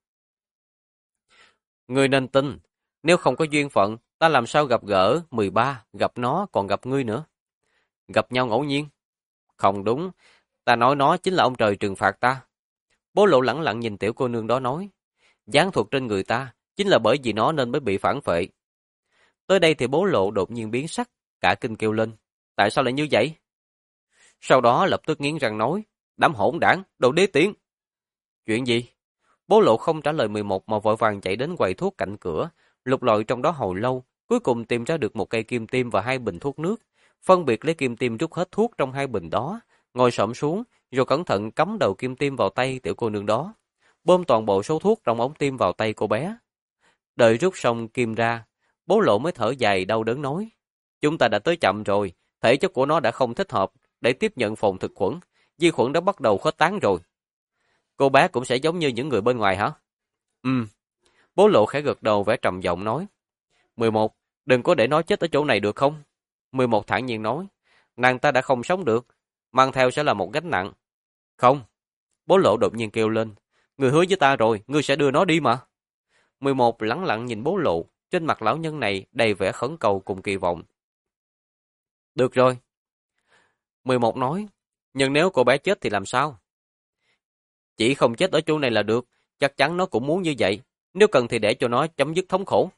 [SPEAKER 1] Ngươi nên tin. Nếu không có duyên phận, ta làm sao gặp gỡ 13, gặp nó còn gặp ngươi nữa. Gặp nhau ngẫu nhiên. Không đúng, ta nói nó chính là ông trời trừng phạt ta. Bố Lộ lẳng lặng nhìn tiểu cô nương đó nói. Gián thuật trên người ta, chính là bởi vì nó nên mới bị phản phệ. Tới đây thì Bố Lộ đột nhiên biến sắc, cả kinh kêu lên. Tại sao lại như vậy? Sau đó lập tức nghiến răng nói. Đám hỗn đảng, đồ đế tiến. Chuyện gì? Bố Lộ không trả lời 11 mà vội vàng chạy đến quầy thuốc cạnh cửa, lục lọi trong đó hồi lâu, cuối cùng tìm ra được một cây kim tiêm và 2 bình thuốc nước. Phân biệt lấy kim tiêm rút hết thuốc trong 2 bình đó, ngồi xổm xuống, rồi cẩn thận cắm đầu kim tiêm vào tay tiểu cô nương đó, bơm toàn bộ số thuốc trong ống tiêm vào tay cô bé. Đợi rút xong kim ra, Bố Lộ mới thở dài đau đớn nói. Chúng ta đã tới chậm rồi, thể chất của nó đã không thích hợp để tiếp nhận phồn thực khuẩn, vi khuẩn đã bắt đầu khuếch tán rồi. Cô bé cũng sẽ giống như những người bên ngoài hả? Bố Lộ khẽ gật đầu vẻ trầm giọng nói. 11, đừng có để nó chết ở chỗ này được không? 11 thản nhiên nói. Nàng ta đã không sống được, mang theo sẽ là một gánh nặng. Không. Bố Lộ đột nhiên kêu lên. Ngươi hứa với ta rồi, ngươi sẽ đưa nó đi mà. 11 lẳng lặng nhìn Bố Lộ, trên mặt lão nhân này đầy vẻ khẩn cầu cùng kỳ vọng. Được rồi. 11 nói. Nhưng nếu cô bé chết thì làm sao? Chỉ không chết ở chỗ này là được, chắc chắn nó cũng muốn như vậy. Nếu cần thì để cho nó chấm dứt thống khổ.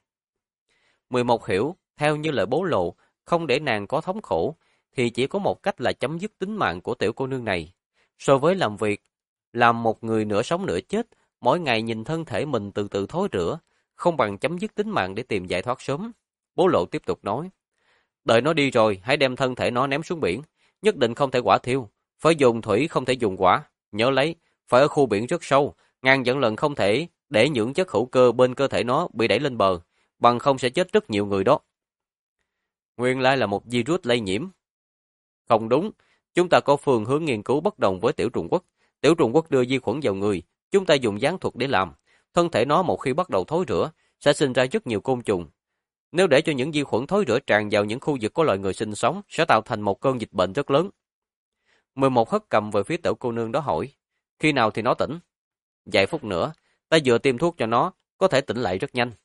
[SPEAKER 1] 11 hiểu, theo như lời Bố Lộ, không để nàng có thống khổ, thì chỉ có một cách là chấm dứt tính mạng của tiểu cô nương này. So với làm việc, làm một người nửa sống nửa chết, mỗi ngày nhìn thân thể mình từ từ thối rữa, không bằng chấm dứt tính mạng để tìm giải thoát sớm. Bố Lộ tiếp tục nói, đợi nó đi rồi, hãy đem thân thể nó ném xuống biển, nhất định không thể hỏa thiêu, phải dùng thủy không thể dùng hỏa, nhớ lấy, phải ở khu biển rất sâu, ngàn vạn lần không thể để những chất hữu cơ bên cơ thể nó bị đẩy lên bờ, bằng không sẽ chết rất nhiều người đó. Nguyên lai là một virus lây nhiễm. Không đúng, chúng ta có phương hướng nghiên cứu bất đồng với tiểu trùng quốc. Tiểu trùng quốc đưa vi khuẩn vào người, chúng ta dùng gián thuật để làm. Thân thể nó một khi bắt đầu thối rữa, sẽ sinh ra rất nhiều côn trùng. Nếu để cho những vi khuẩn thối rữa tràn vào những khu vực có loài người sinh sống, sẽ tạo thành một cơn dịch bệnh rất lớn. 11 hất cầm về phía tiểu cô nương đó hỏi, khi nào thì nó tỉnh? Vài phút nữa, ta vừa tiêm thuốc cho nó, có thể tỉnh lại rất nhanh.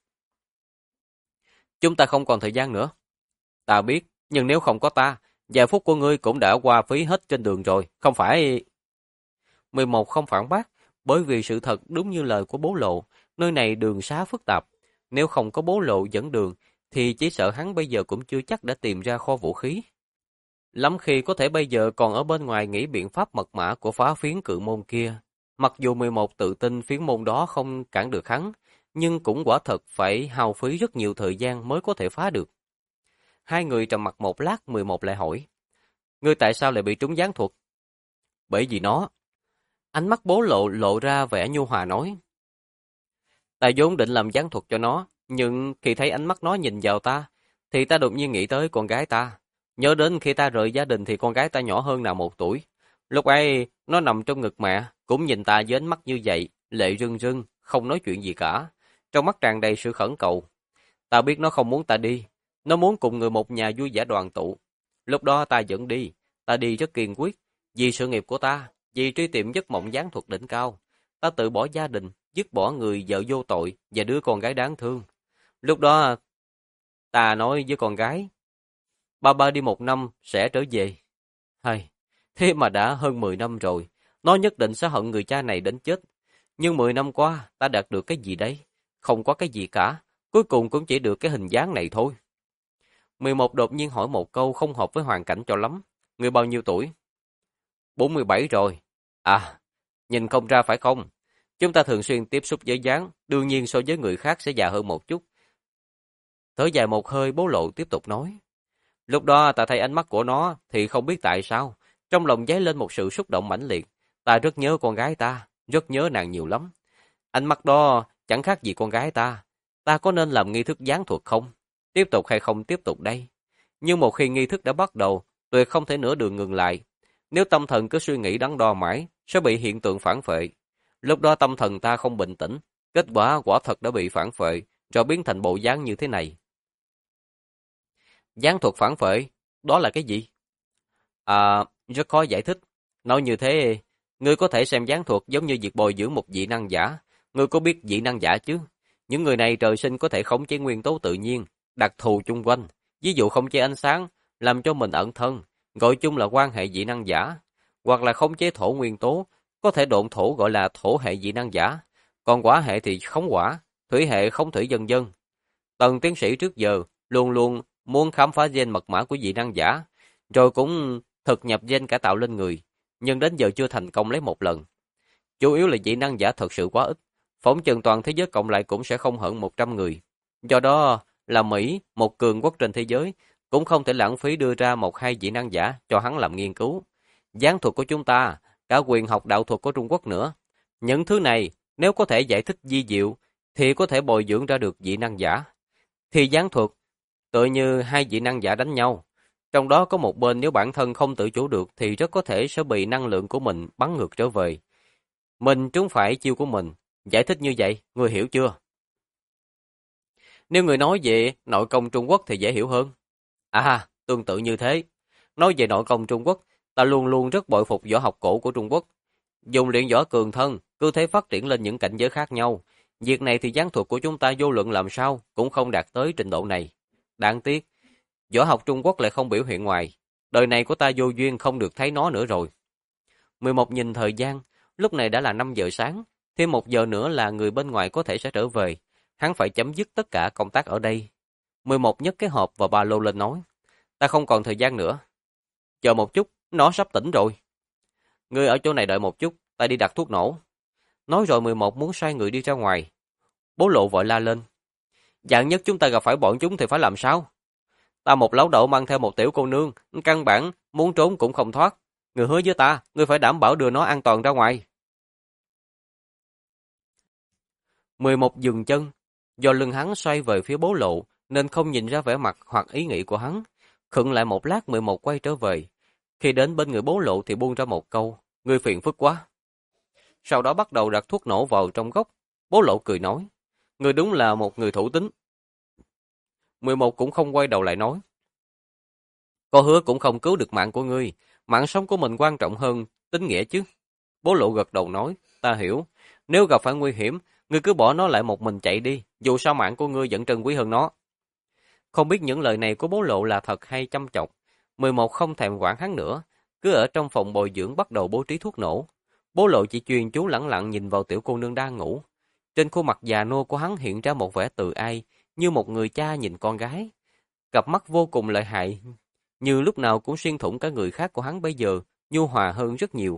[SPEAKER 1] Chúng ta không còn thời gian nữa. Ta biết, nhưng nếu không có ta, vài phút của ngươi cũng đã qua phí hết trên đường rồi, không phải... 11 không phản bác, bởi vì sự thật đúng như lời của Bố Lộ, nơi này đường xá phức tạp. Nếu không có Bố Lộ dẫn đường, thì chỉ sợ hắn bây giờ cũng chưa chắc đã tìm ra kho vũ khí. Lắm khi có thể bây giờ còn ở bên ngoài nghĩ biện pháp mật mã của phá phiến cự môn kia. Mặc dù 11 tự tin phiến môn đó không cản được hắn, nhưng cũng quả thật phải hao phí rất nhiều thời gian mới có thể phá được. Hai người trầm mặc một lát, 11 lại hỏi. Ngươi tại sao lại bị trúng gián thuật? Bởi vì nó. Ánh mắt Bố Lộ lộ ra vẻ nhu hòa nói. Ta vốn định làm gián thuật cho nó, nhưng khi thấy ánh mắt nó nhìn vào ta, thì ta đột nhiên nghĩ tới con gái ta. Nhớ đến khi ta rời gia đình thì con gái ta nhỏ hơn nào 1 tuổi. Lúc ấy, nó nằm trong ngực mẹ, cũng nhìn ta với ánh mắt như vậy, lệ rưng rưng, không nói chuyện gì cả. Trong mắt tràn đầy sự khẩn cầu. Ta biết nó không muốn ta đi. Nó muốn cùng người một nhà vui vẻ đoàn tụ. Lúc đó ta dẫn đi. Ta đi rất kiên quyết. Vì sự nghiệp của ta, vì truy tìm giấc mộng giáng thuật đỉnh cao. Ta tự bỏ gia đình, dứt bỏ người vợ vô tội và đứa con gái đáng thương. Lúc đó, ta nói với con gái, ba đi 1 năm sẽ trở về. Hay, thế mà đã hơn 10 năm rồi. Nó nhất định sẽ hận người cha này đến chết. Nhưng 10 năm qua, ta đạt được cái gì đấy? Không có cái gì cả. Cuối cùng cũng chỉ được cái hình dáng này thôi. 11 đột nhiên hỏi một câu không hợp với hoàn cảnh cho lắm. Người bao nhiêu tuổi? 47 rồi. À, nhìn không ra phải không? Chúng ta thường xuyên tiếp xúc với dáng, đương nhiên so với người khác sẽ già hơn một chút. Thở dài một hơi, Bố Lộ tiếp tục nói. Lúc đó ta thấy ánh mắt của nó thì không biết tại sao, trong lòng dấy lên một sự xúc động mãnh liệt. Ta rất nhớ con gái ta, rất nhớ nàng nhiều lắm. Ánh mắt đó chẳng khác gì con gái ta. Ta có nên làm nghi thức giáng thuật không? Tiếp tục hay không tiếp tục đây? Nhưng một khi nghi thức đã bắt đầu, tuyệt không thể nửa đường ngừng lại. Nếu tâm thần cứ suy nghĩ đắn đo mãi, sẽ bị hiện tượng phản phệ. Lúc đó tâm thần ta không bình tĩnh, kết quả quả thật đã bị phản phệ, rồi biến thành bộ dáng như thế này. Giáng thuật phản phệ, đó là cái gì? À, rất khó giải thích. Nói như thế, ngươi có thể xem giáng thuật giống như việc bồi dưỡng một dị năng giả. Ngươi có biết dị năng giả chứ? Những người này trời sinh có thể khống chế nguyên tố tự nhiên, đặc thù chung quanh. Ví dụ khống chế ánh sáng, làm cho mình ẩn thân, gọi chung là quan hệ dị năng giả. Hoặc là khống chế thổ nguyên tố, có thể độn thổ gọi là thổ hệ dị năng giả. Còn hỏa hệ thì khống hỏa, thủy hệ khống thủy vân vân. Tần tiến sĩ trước giờ luôn luôn muốn khám phá gen mật mã của dị năng giả, rồi cũng thực nhập gen cải tạo lên người, nhưng đến giờ chưa thành công lấy một lần. Chủ yếu là dị năng giả thật sự quá ít, phỏng chừng toàn thế giới cộng lại cũng sẽ không hơn 100 người. Do đó là Mỹ, một cường quốc trên thế giới, cũng không thể lãng phí đưa ra 1-2 dị năng giả cho hắn làm nghiên cứu. Giáng thuật của chúng ta, cả quyền học đạo thuật của Trung Quốc nữa. Những thứ này, nếu có thể giải thích di diệu, thì có thể bồi dưỡng ra được dị năng giả. Thì giáng thuật, tựa như hai dị năng giả đánh nhau. Trong đó có một bên nếu bản thân không tự chủ được thì rất có thể sẽ bị năng lượng của mình bắn ngược trở về. Mình trúng phải chiêu của mình. Giải thích như vậy, người hiểu chưa? Nếu người nói về nội công Trung Quốc thì dễ hiểu hơn. À, tương tự như thế. Nói về nội công Trung Quốc, ta luôn luôn rất bội phục võ học cổ của Trung Quốc. Dùng luyện võ cường thân, cứ thế phát triển lên những cảnh giới khác nhau. Việc này thì giáng thuật của chúng ta vô luận làm sao cũng không đạt tới trình độ này. Đáng tiếc, võ học Trung Quốc lại không biểu hiện ngoài. Đời này của ta vô duyên không được thấy nó nữa rồi. 11 nhìn thời gian, lúc này đã là 5 giờ sáng. Thêm 1 giờ nữa là người bên ngoài có thể sẽ trở về. Hắn phải chấm dứt tất cả công tác ở đây. 11 nhấc cái hộp và ba lô lên nói. Ta không còn thời gian nữa. Chờ một chút, nó sắp tỉnh rồi. Ngươi ở chỗ này đợi một chút, ta đi đặt thuốc nổ. Nói rồi 11 muốn xoay người đi ra ngoài. Bố Lộ vội la lên. Dạng nhất chúng ta gặp phải bọn chúng thì phải làm sao? Ta một lão đậu mang theo một tiểu cô nương, căn bản muốn trốn cũng không thoát. Người hứa với ta, ngươi phải đảm bảo đưa nó an toàn ra ngoài. 11 dừng chân, do lưng hắn xoay về phía Bố Lộ nên không nhìn ra vẻ mặt hoặc ý nghĩ của hắn. Khựng lại một lát 11 quay trở về. Khi đến bên người Bố Lộ thì buông ra một câu, ngươi phiền phức quá. Sau đó bắt đầu đặt thuốc nổ vào trong gốc. Bố Lộ cười nói, ngươi đúng là một người thủ tín. 11 cũng không quay đầu lại nói, có hứa cũng không cứu được mạng của ngươi, mạng sống của mình quan trọng hơn tín nghĩa chứ. Bố Lộ gật đầu nói, ta hiểu, nếu gặp phải nguy hiểm, ngươi cứ bỏ nó lại một mình chạy đi, dù sao mạng của ngươi vẫn trân quý hơn nó. Không biết những lời này của Bố Lộ là thật hay châm chọc. 11 không thèm quản hắn nữa, cứ ở trong phòng bồi dưỡng bắt đầu bố trí thuốc nổ. Bố Lộ chỉ chuyên chú lẳng lặng nhìn vào tiểu cô nương đang ngủ. Trên khuôn mặt già nua của hắn hiện ra một vẻ từ ai, như một người cha nhìn con gái. Cặp mắt vô cùng lợi hại, như lúc nào cũng xuyên thủng cả người khác của hắn bây giờ, nhu hòa hơn rất nhiều.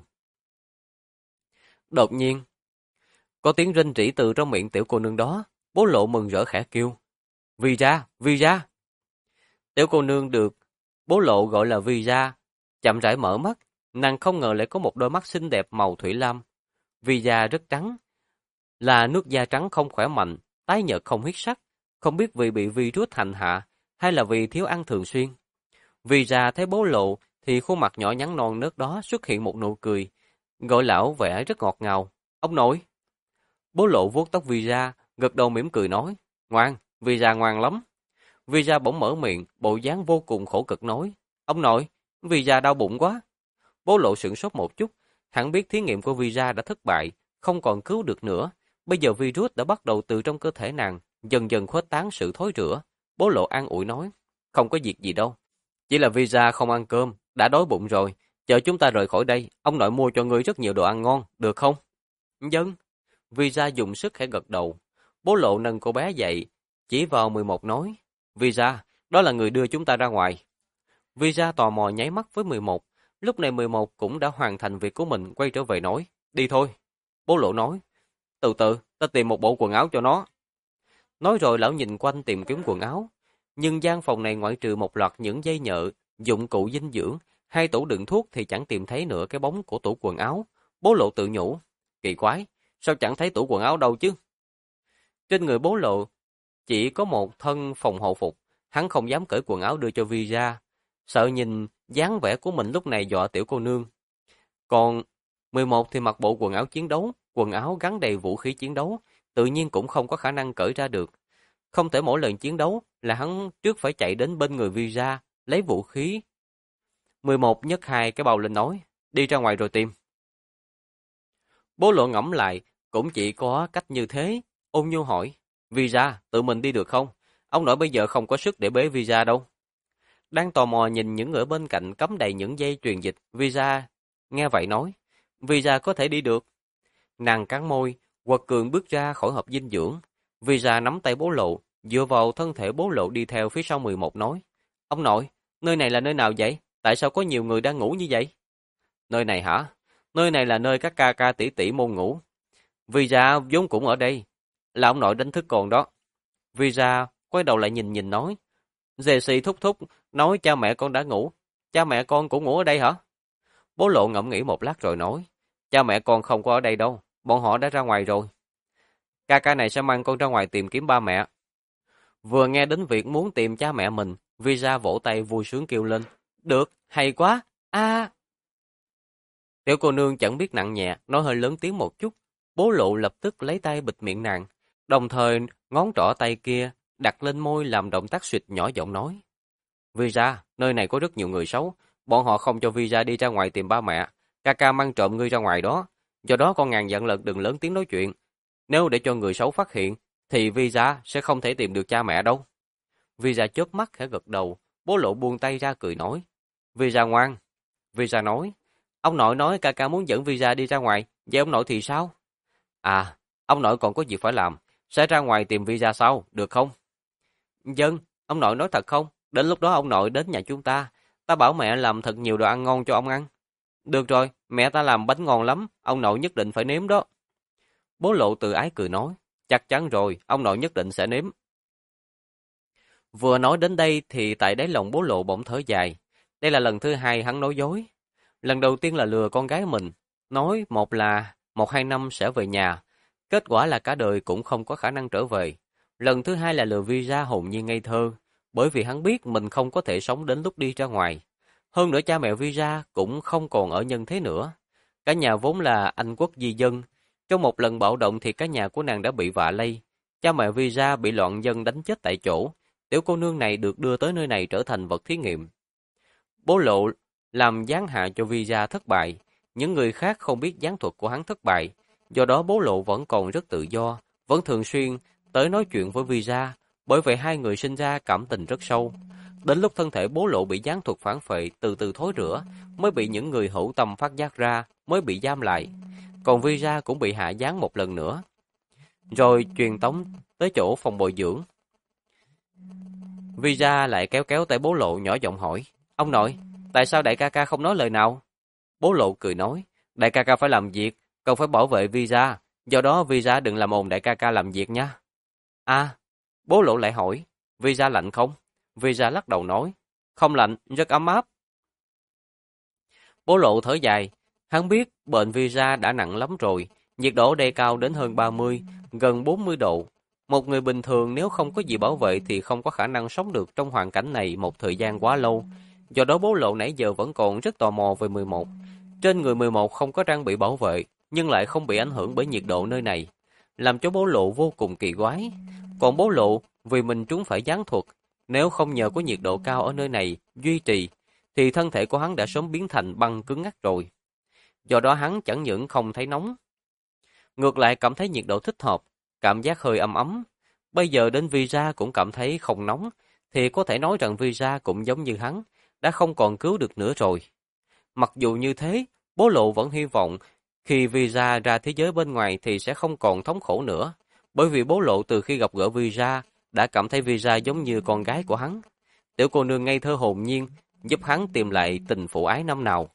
[SPEAKER 1] Đột nhiên, có tiếng rên rỉ từ trong miệng tiểu cô nương đó, Bố Lộ mừng rỡ khẽ kêu. Vi ra, Vi ra. Tiểu cô nương được Bố Lộ gọi là Vi ra, chậm rãi mở mắt, nàng không ngờ lại có một đôi mắt xinh đẹp màu thủy lam. Vi da rất trắng, là nước da trắng không khỏe mạnh, tái nhợt không huyết sắc, không biết vì bị virus hành hạ hay là vì thiếu ăn thường xuyên. Visa thấy bố Lộ thì khuôn mặt nhỏ nhắn non nớt đó xuất hiện một nụ cười, gọi lão vẻ rất ngọt ngào. Ông nội! Bố Lộ vuốt tóc Visa, gật đầu mỉm cười nói. Ngoan, Visa ngoan lắm. Visa bỗng mở miệng, bộ dáng vô cùng khổ cực nói. Ông nội, Visa đau bụng quá. Bố Lộ sửng sốt một chút, hẳn biết thí nghiệm của Visa đã thất bại, không còn cứu được nữa. Bây giờ virus đã bắt đầu từ trong cơ thể nàng, dần dần khuếch tán sự thối rữa. Bố Lộ an ủi nói, không có việc gì đâu. Chỉ là Visa không ăn cơm, đã đói bụng rồi. Chờ chúng ta rời khỏi đây, ông nội mua cho ngươi rất nhiều đồ ăn ngon, được không? Dân. Visa dùng sức khẽ gật đầu. Bố Lộ nâng cô bé dậy, chỉ vào 11 nói, Visa, đó là người đưa chúng ta ra ngoài. Visa tò mò nháy mắt với 11. Lúc này 11 cũng đã hoàn thành việc của mình, quay trở về nói, đi thôi. Bố Lộ nói, từ từ, ta tìm một bộ quần áo cho nó. Nói rồi lão nhìn quanh tìm kiếm quần áo. Nhưng gian phòng này ngoại trừ một loạt những dây nhợ, dụng cụ dinh dưỡng, hai tủ đựng thuốc thì chẳng tìm thấy nữa cái bóng của tủ quần áo. Bố Lộ tự nhủ, kỳ quái, sao chẳng thấy tủ quần áo đâu chứ? Trên người Bố Lộ chỉ có một thân phòng hộ phục, hắn không dám cởi quần áo đưa cho Visa, sợ nhìn dáng vẻ của mình lúc này dọa tiểu cô nương. Còn 11 thì mặc bộ quần áo chiến đấu, quần áo gắn đầy vũ khí chiến đấu, tự nhiên cũng không có khả năng cởi ra được. Không thể mỗi lần chiến đấu là hắn trước phải chạy đến bên người Visa, lấy vũ khí. 11 nhấc hai cái bao lên nói, đi ra ngoài rồi tìm. Bố Lộ ngẫm lại, cũng chỉ có cách như thế, ôn nhu hỏi, Visa, tự mình đi được không? Ông nội bây giờ không có sức để bế Visa đâu. Đang tò mò nhìn những người bên cạnh cắm đầy những dây truyền dịch, Visa nghe vậy nói, Visa có thể đi được. Nàng cắn môi, quật cường bước ra khỏi hộp dinh dưỡng. Visa nắm tay Bố Lộ, dựa vào thân thể Bố Lộ đi theo phía sau 11 nói, ông nội, nơi này là nơi nào vậy? Tại sao có nhiều người đang ngủ như vậy? Nơi này hả? Nơi này là nơi các ca ca tỷ tỷ môn ngủ. Visa vốn cũng ở đây, là ông nội đánh thức con đó. Visa quay đầu lại nhìn nói, Jesse thúc thúc nói cha mẹ con đã ngủ. Cha mẹ con cũng ngủ ở đây hả? Bố Lộ ngẫm nghĩ một lát rồi nói, cha mẹ con không có ở đây đâu, bọn họ đã ra ngoài rồi. Ca ca này sẽ mang con ra ngoài tìm kiếm ba mẹ. Vừa nghe đến việc muốn tìm cha mẹ mình, Visa vỗ tay vui sướng kêu lên, được, hay quá, Tiểu cô nương chẳng biết nặng nhẹ, nói hơi lớn tiếng một chút. Bố Lộ lập tức lấy tay bịt miệng nàng, đồng thời ngón trỏ tay kia đặt lên môi làm động tác suyệt nhỏ giọng nói. Visa, nơi này có rất nhiều người xấu, bọn họ không cho Visa đi ra ngoài tìm ba mẹ, ca ca mang trộm ngươi ra ngoài đó, do đó con ngàn dặn lần đừng lớn tiếng nói chuyện. Nếu để cho người xấu phát hiện, thì Visa sẽ không thể tìm được cha mẹ đâu. Visa chớp mắt khẽ gật đầu, Bố Lộ buông tay ra cười nói. Visa ngoan. Visa nói, ông nội nói ca ca muốn dẫn Visa đi ra ngoài, vậy ông nội thì sao? À, ông nội còn có việc phải làm, sẽ ra ngoài tìm Visa sau, được không? Dân, ông nội nói thật không? Đến lúc đó ông nội đến nhà chúng ta bảo mẹ làm thật nhiều đồ ăn ngon cho ông ăn. Được rồi, mẹ ta làm bánh ngon lắm, ông nội nhất định phải nếm đó. Bố Lộ tự ái cười nói, chắc chắn rồi, ông nội nhất định sẽ nếm. Vừa nói đến đây thì tại đáy lòng Bố Lộ bỗng thở dài. Đây là lần thứ hai hắn nói dối. Lần đầu tiên là lừa con gái mình, nói một là 1-2 năm sẽ về nhà, kết quả là cả đời cũng không có khả năng trở về. Lần thứ hai là lừa Visa hồn nhiên ngây thơ, bởi vì hắn biết mình không có thể sống đến lúc đi ra ngoài. Hơn nữa cha mẹ Visa cũng không còn ở nhân thế nữa. Cả nhà vốn là Anh quốc di dân. Trong một lần bạo động thì cả nhà của nàng đã bị vạ lây. Cha mẹ Visa bị loạn dân đánh chết tại chỗ. Tiểu cô nương này được đưa tới nơi này trở thành vật thí nghiệm. Bố Lộ làm giáng hạ cho Visa thất bại. Những người khác không biết gián thuật của hắn thất bại. Do đó Bố Lộ vẫn còn rất tự do, vẫn thường xuyên tới nói chuyện với Visa. Bởi vậy hai người sinh ra cảm tình rất sâu. Đến lúc thân thể Bố Lộ bị gián thuật phản phệ từ từ thối rữa, mới bị những người hữu tâm phát giác ra, mới bị giam lại. Còn Visa cũng bị hạ gián một lần nữa. Rồi truyền tống tới chỗ phòng bồi dưỡng. Visa lại kéo kéo tay Bố Lộ nhỏ giọng hỏi, ông nội, tại sao đại ca ca không nói lời nào? Bố Lộ cười nói, đại ca ca phải làm việc, cần phải bảo vệ Visa, do đó Visa đừng làm ồn đại ca ca làm việc nha. À, Bố Lộ lại hỏi, Visa lạnh không? Visa lắc đầu nói, không lạnh, rất ấm áp. Bố Lộ thở dài, hắn biết bệnh Visa đã nặng lắm rồi, nhiệt độ ở đây cao đến hơn 30, gần 40 độ. Một người bình thường nếu không có gì bảo vệ thì không có khả năng sống được trong hoàn cảnh này một thời gian quá lâu. Do đó bố Lộ nãy giờ vẫn còn rất tò mò về 11. Trên người 11 không có trang bị bảo vệ, nhưng lại không bị ảnh hưởng bởi nhiệt độ nơi này, làm cho bố Lộ vô cùng kỳ quái. Còn bố Lộ, vì mình trúng phải gián thuật, nếu không nhờ có nhiệt độ cao ở nơi này duy trì, thì thân thể của hắn đã sớm biến thành băng cứng ngắc rồi. Do đó hắn chẳng những không thấy nóng, ngược lại cảm thấy nhiệt độ thích hợp, cảm giác hơi ấm ấm. Bây giờ đến Visa cũng cảm thấy không nóng, thì có thể nói rằng Visa cũng giống như hắn, đã không còn cứu được nữa rồi. Mặc dù như thế, bố Lộ vẫn hy vọng khi Visa ra thế giới bên ngoài thì sẽ không còn thống khổ nữa, bởi vì bố Lộ từ khi gặp gỡ Visa đã cảm thấy Visa giống như con gái của hắn. Tiểu cô nương ngây thơ hồn nhiên, giúp hắn tìm lại tình phụ ái năm nào.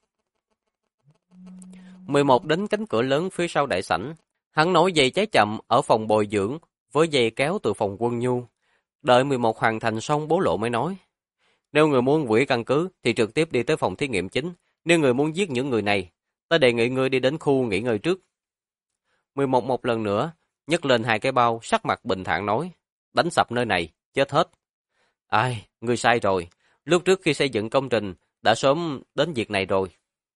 [SPEAKER 1] 11 đến cánh cửa lớn phía sau đại sảnh, hắn nối dây cháy chậm ở phòng bồi dưỡng với dây kéo từ phòng quân nhu. Đợi 11 hoàn thành xong bố Lộ mới nói: nếu người muốn hủy căn cứ thì trực tiếp đi tới phòng thí nghiệm chính. Nếu người muốn giết những người này, ta đề nghị người đi đến khu nghỉ ngơi trước. 11 một lần nữa, nhấc lên 2 cái bao, sắc mặt bình thản nói: đánh sập nơi này, chết hết. Ai, người sai rồi. Lúc trước khi xây dựng công trình, đã sớm đến việc này rồi.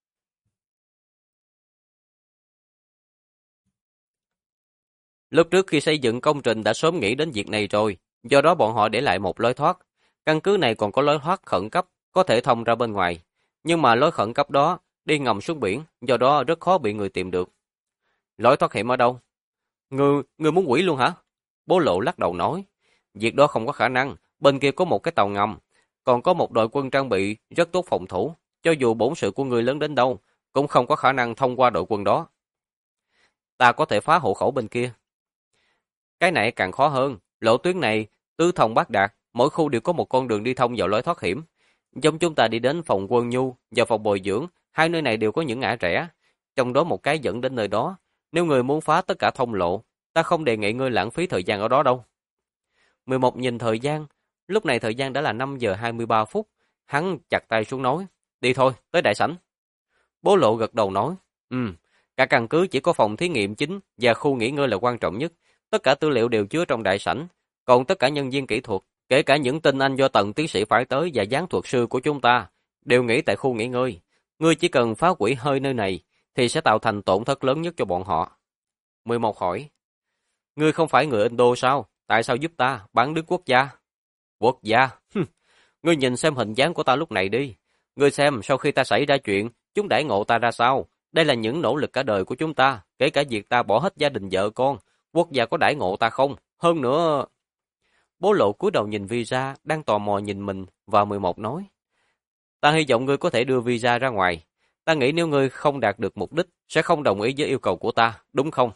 [SPEAKER 1] Lúc trước khi xây dựng công trình đã sớm nghĩ đến việc này rồi, do đó bọn họ để lại một lối thoát. Căn cứ này còn có lối thoát khẩn cấp, có thể thông ra bên ngoài. Nhưng mà lối khẩn cấp đó đi ngầm xuống biển, do đó rất khó bị người tìm được. Lối thoát hiểm ở đâu? Người muốn quỷ luôn hả? Bố Lộ lắc đầu nói. Việc đó không có khả năng, bên kia có một cái tàu ngầm, còn có một đội quân trang bị rất tốt phòng thủ. Cho dù bổn sự của người lớn đến đâu, cũng không có khả năng thông qua đội quân đó. Ta có thể phá hộ khẩu bên kia. Cái này càng khó hơn, lộ tuyến này, tứ thông bát đạt, mỗi khu đều có một con đường đi thông vào lối thoát hiểm. Giống chúng ta đi đến phòng quân nhu và phòng bồi dưỡng, hai nơi này đều có những ngã rẽ, trong đó một cái dẫn đến nơi đó. Nếu người muốn phá tất cả thông lộ, ta không đề nghị ngươi lãng phí thời gian ở đó đâu. 11 nhìn thời gian, lúc này thời gian đã là 5 giờ 23 phút, hắn chặt tay xuống nói, đi thôi, tới đại sảnh. Bố Lộ gật đầu nói, cả căn cứ chỉ có phòng thí nghiệm chính và khu nghỉ ngơi là quan trọng nhất. Tất cả tư liệu đều chứa trong đại sảnh, còn tất cả nhân viên kỹ thuật, kể cả những tinh anh do tầng tiến sĩ phải tới và gián thuật sư của chúng ta, đều nghỉ tại khu nghỉ ngơi. Ngươi chỉ cần phá hủy hơi nơi này, thì sẽ tạo thành tổn thất lớn nhất cho bọn họ. 11 hỏi, ngươi không phải người Indo sao? Tại sao giúp ta bán đứng quốc gia? Quốc gia? Ngươi nhìn xem hình dáng của ta lúc này đi. Ngươi xem sau khi ta xảy ra chuyện, chúng đãi ngộ ta ra sao? Đây là những nỗ lực cả đời của chúng ta, kể cả việc ta bỏ hết gia đình vợ con. Quốc gia có đãi ngộ ta không? Hơn nữa... Bố Lộ cúi đầu nhìn visa, đang tò mò nhìn mình, và 11 nói. Ta hy vọng ngươi có thể đưa visa ra ngoài. Ta nghĩ nếu ngươi không đạt được mục đích, sẽ không đồng ý với yêu cầu của ta, đúng không?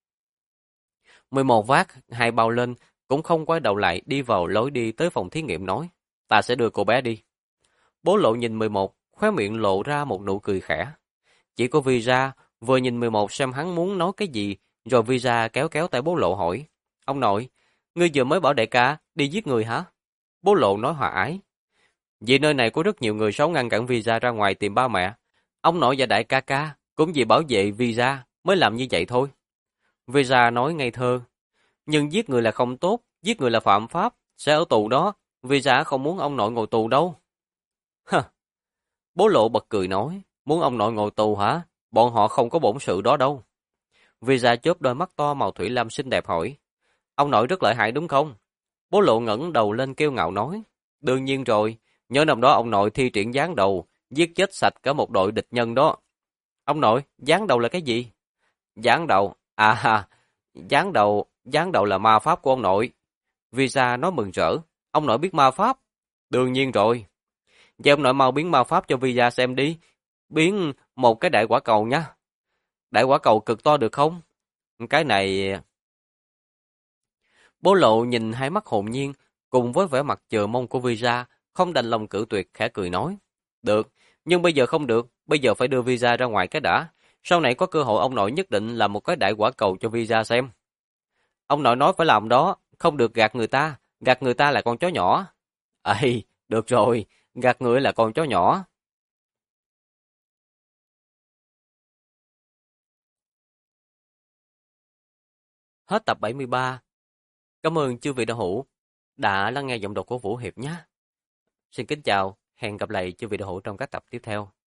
[SPEAKER 1] 11 vác, 2 bao lên, cũng không quay đầu lại đi vào lối đi tới phòng thí nghiệm nói. Ta sẽ đưa cô bé đi. Bố Lộ nhìn 11, khóe miệng lộ ra một nụ cười khẽ. Chỉ có visa, vừa nhìn 11 xem hắn muốn nói cái gì, rồi visa kéo kéo tay bố Lộ hỏi. Ông nội, ngươi vừa mới bảo đại ca đi giết người hả? Bố Lộ nói hòa ái. Vì nơi này có rất nhiều người xấu ngăn cản visa ra ngoài tìm ba mẹ. Ông nội và đại ca ca cũng vì bảo vệ visa mới làm như vậy thôi. Visa nói ngây thơ. Nhưng giết người là không tốt, giết người là phạm pháp, sẽ ở tù đó. Visa không muốn ông nội ngồi tù đâu. Hả? Bố Lộ bật cười nói, muốn ông nội ngồi tù hả? Bọn họ không có bổn sự đó đâu. Visa chớp đôi mắt to màu thủy lam xinh đẹp hỏi, ông nội rất lợi hại đúng không? Bố Lộ ngẩng đầu lên kiêu ngạo nói, đương nhiên rồi, nhớ năm đó ông nội thi triển giáng đầu, giết chết sạch cả một đội địch nhân đó. Ông nội, giáng đầu là cái gì? Giáng đầu, giáng đầu là ma pháp của ông nội. Visa nói mừng rỡ, ông nội biết ma pháp? Đương nhiên rồi. Vậy ông nội mau biến ma pháp cho Visa xem đi, biến một cái đại quả cầu nhá. Đại quả cầu cực to được không? Cái này... Bố Lộ nhìn hai mắt hồn nhiên, cùng với vẻ mặt chờ mong của Visa, không đành lòng cự tuyệt, khẽ cười nói. Được, nhưng bây giờ không được, bây giờ phải đưa Visa ra ngoài cái đã. Sau này có cơ hội ông nội nhất định làm một cái đại quả cầu cho Visa xem. Ông nội nói phải làm đó, không được gạt người ta là con chó nhỏ. Ây, được rồi, gạt người là con chó nhỏ. Hết tập 73. Cảm ơn chư vị đạo hữu đã lắng nghe giọng đọc của Vũ Hiệp nhé. Xin kính chào. Hẹn gặp lại chư vị đạo hữu trong các tập tiếp theo.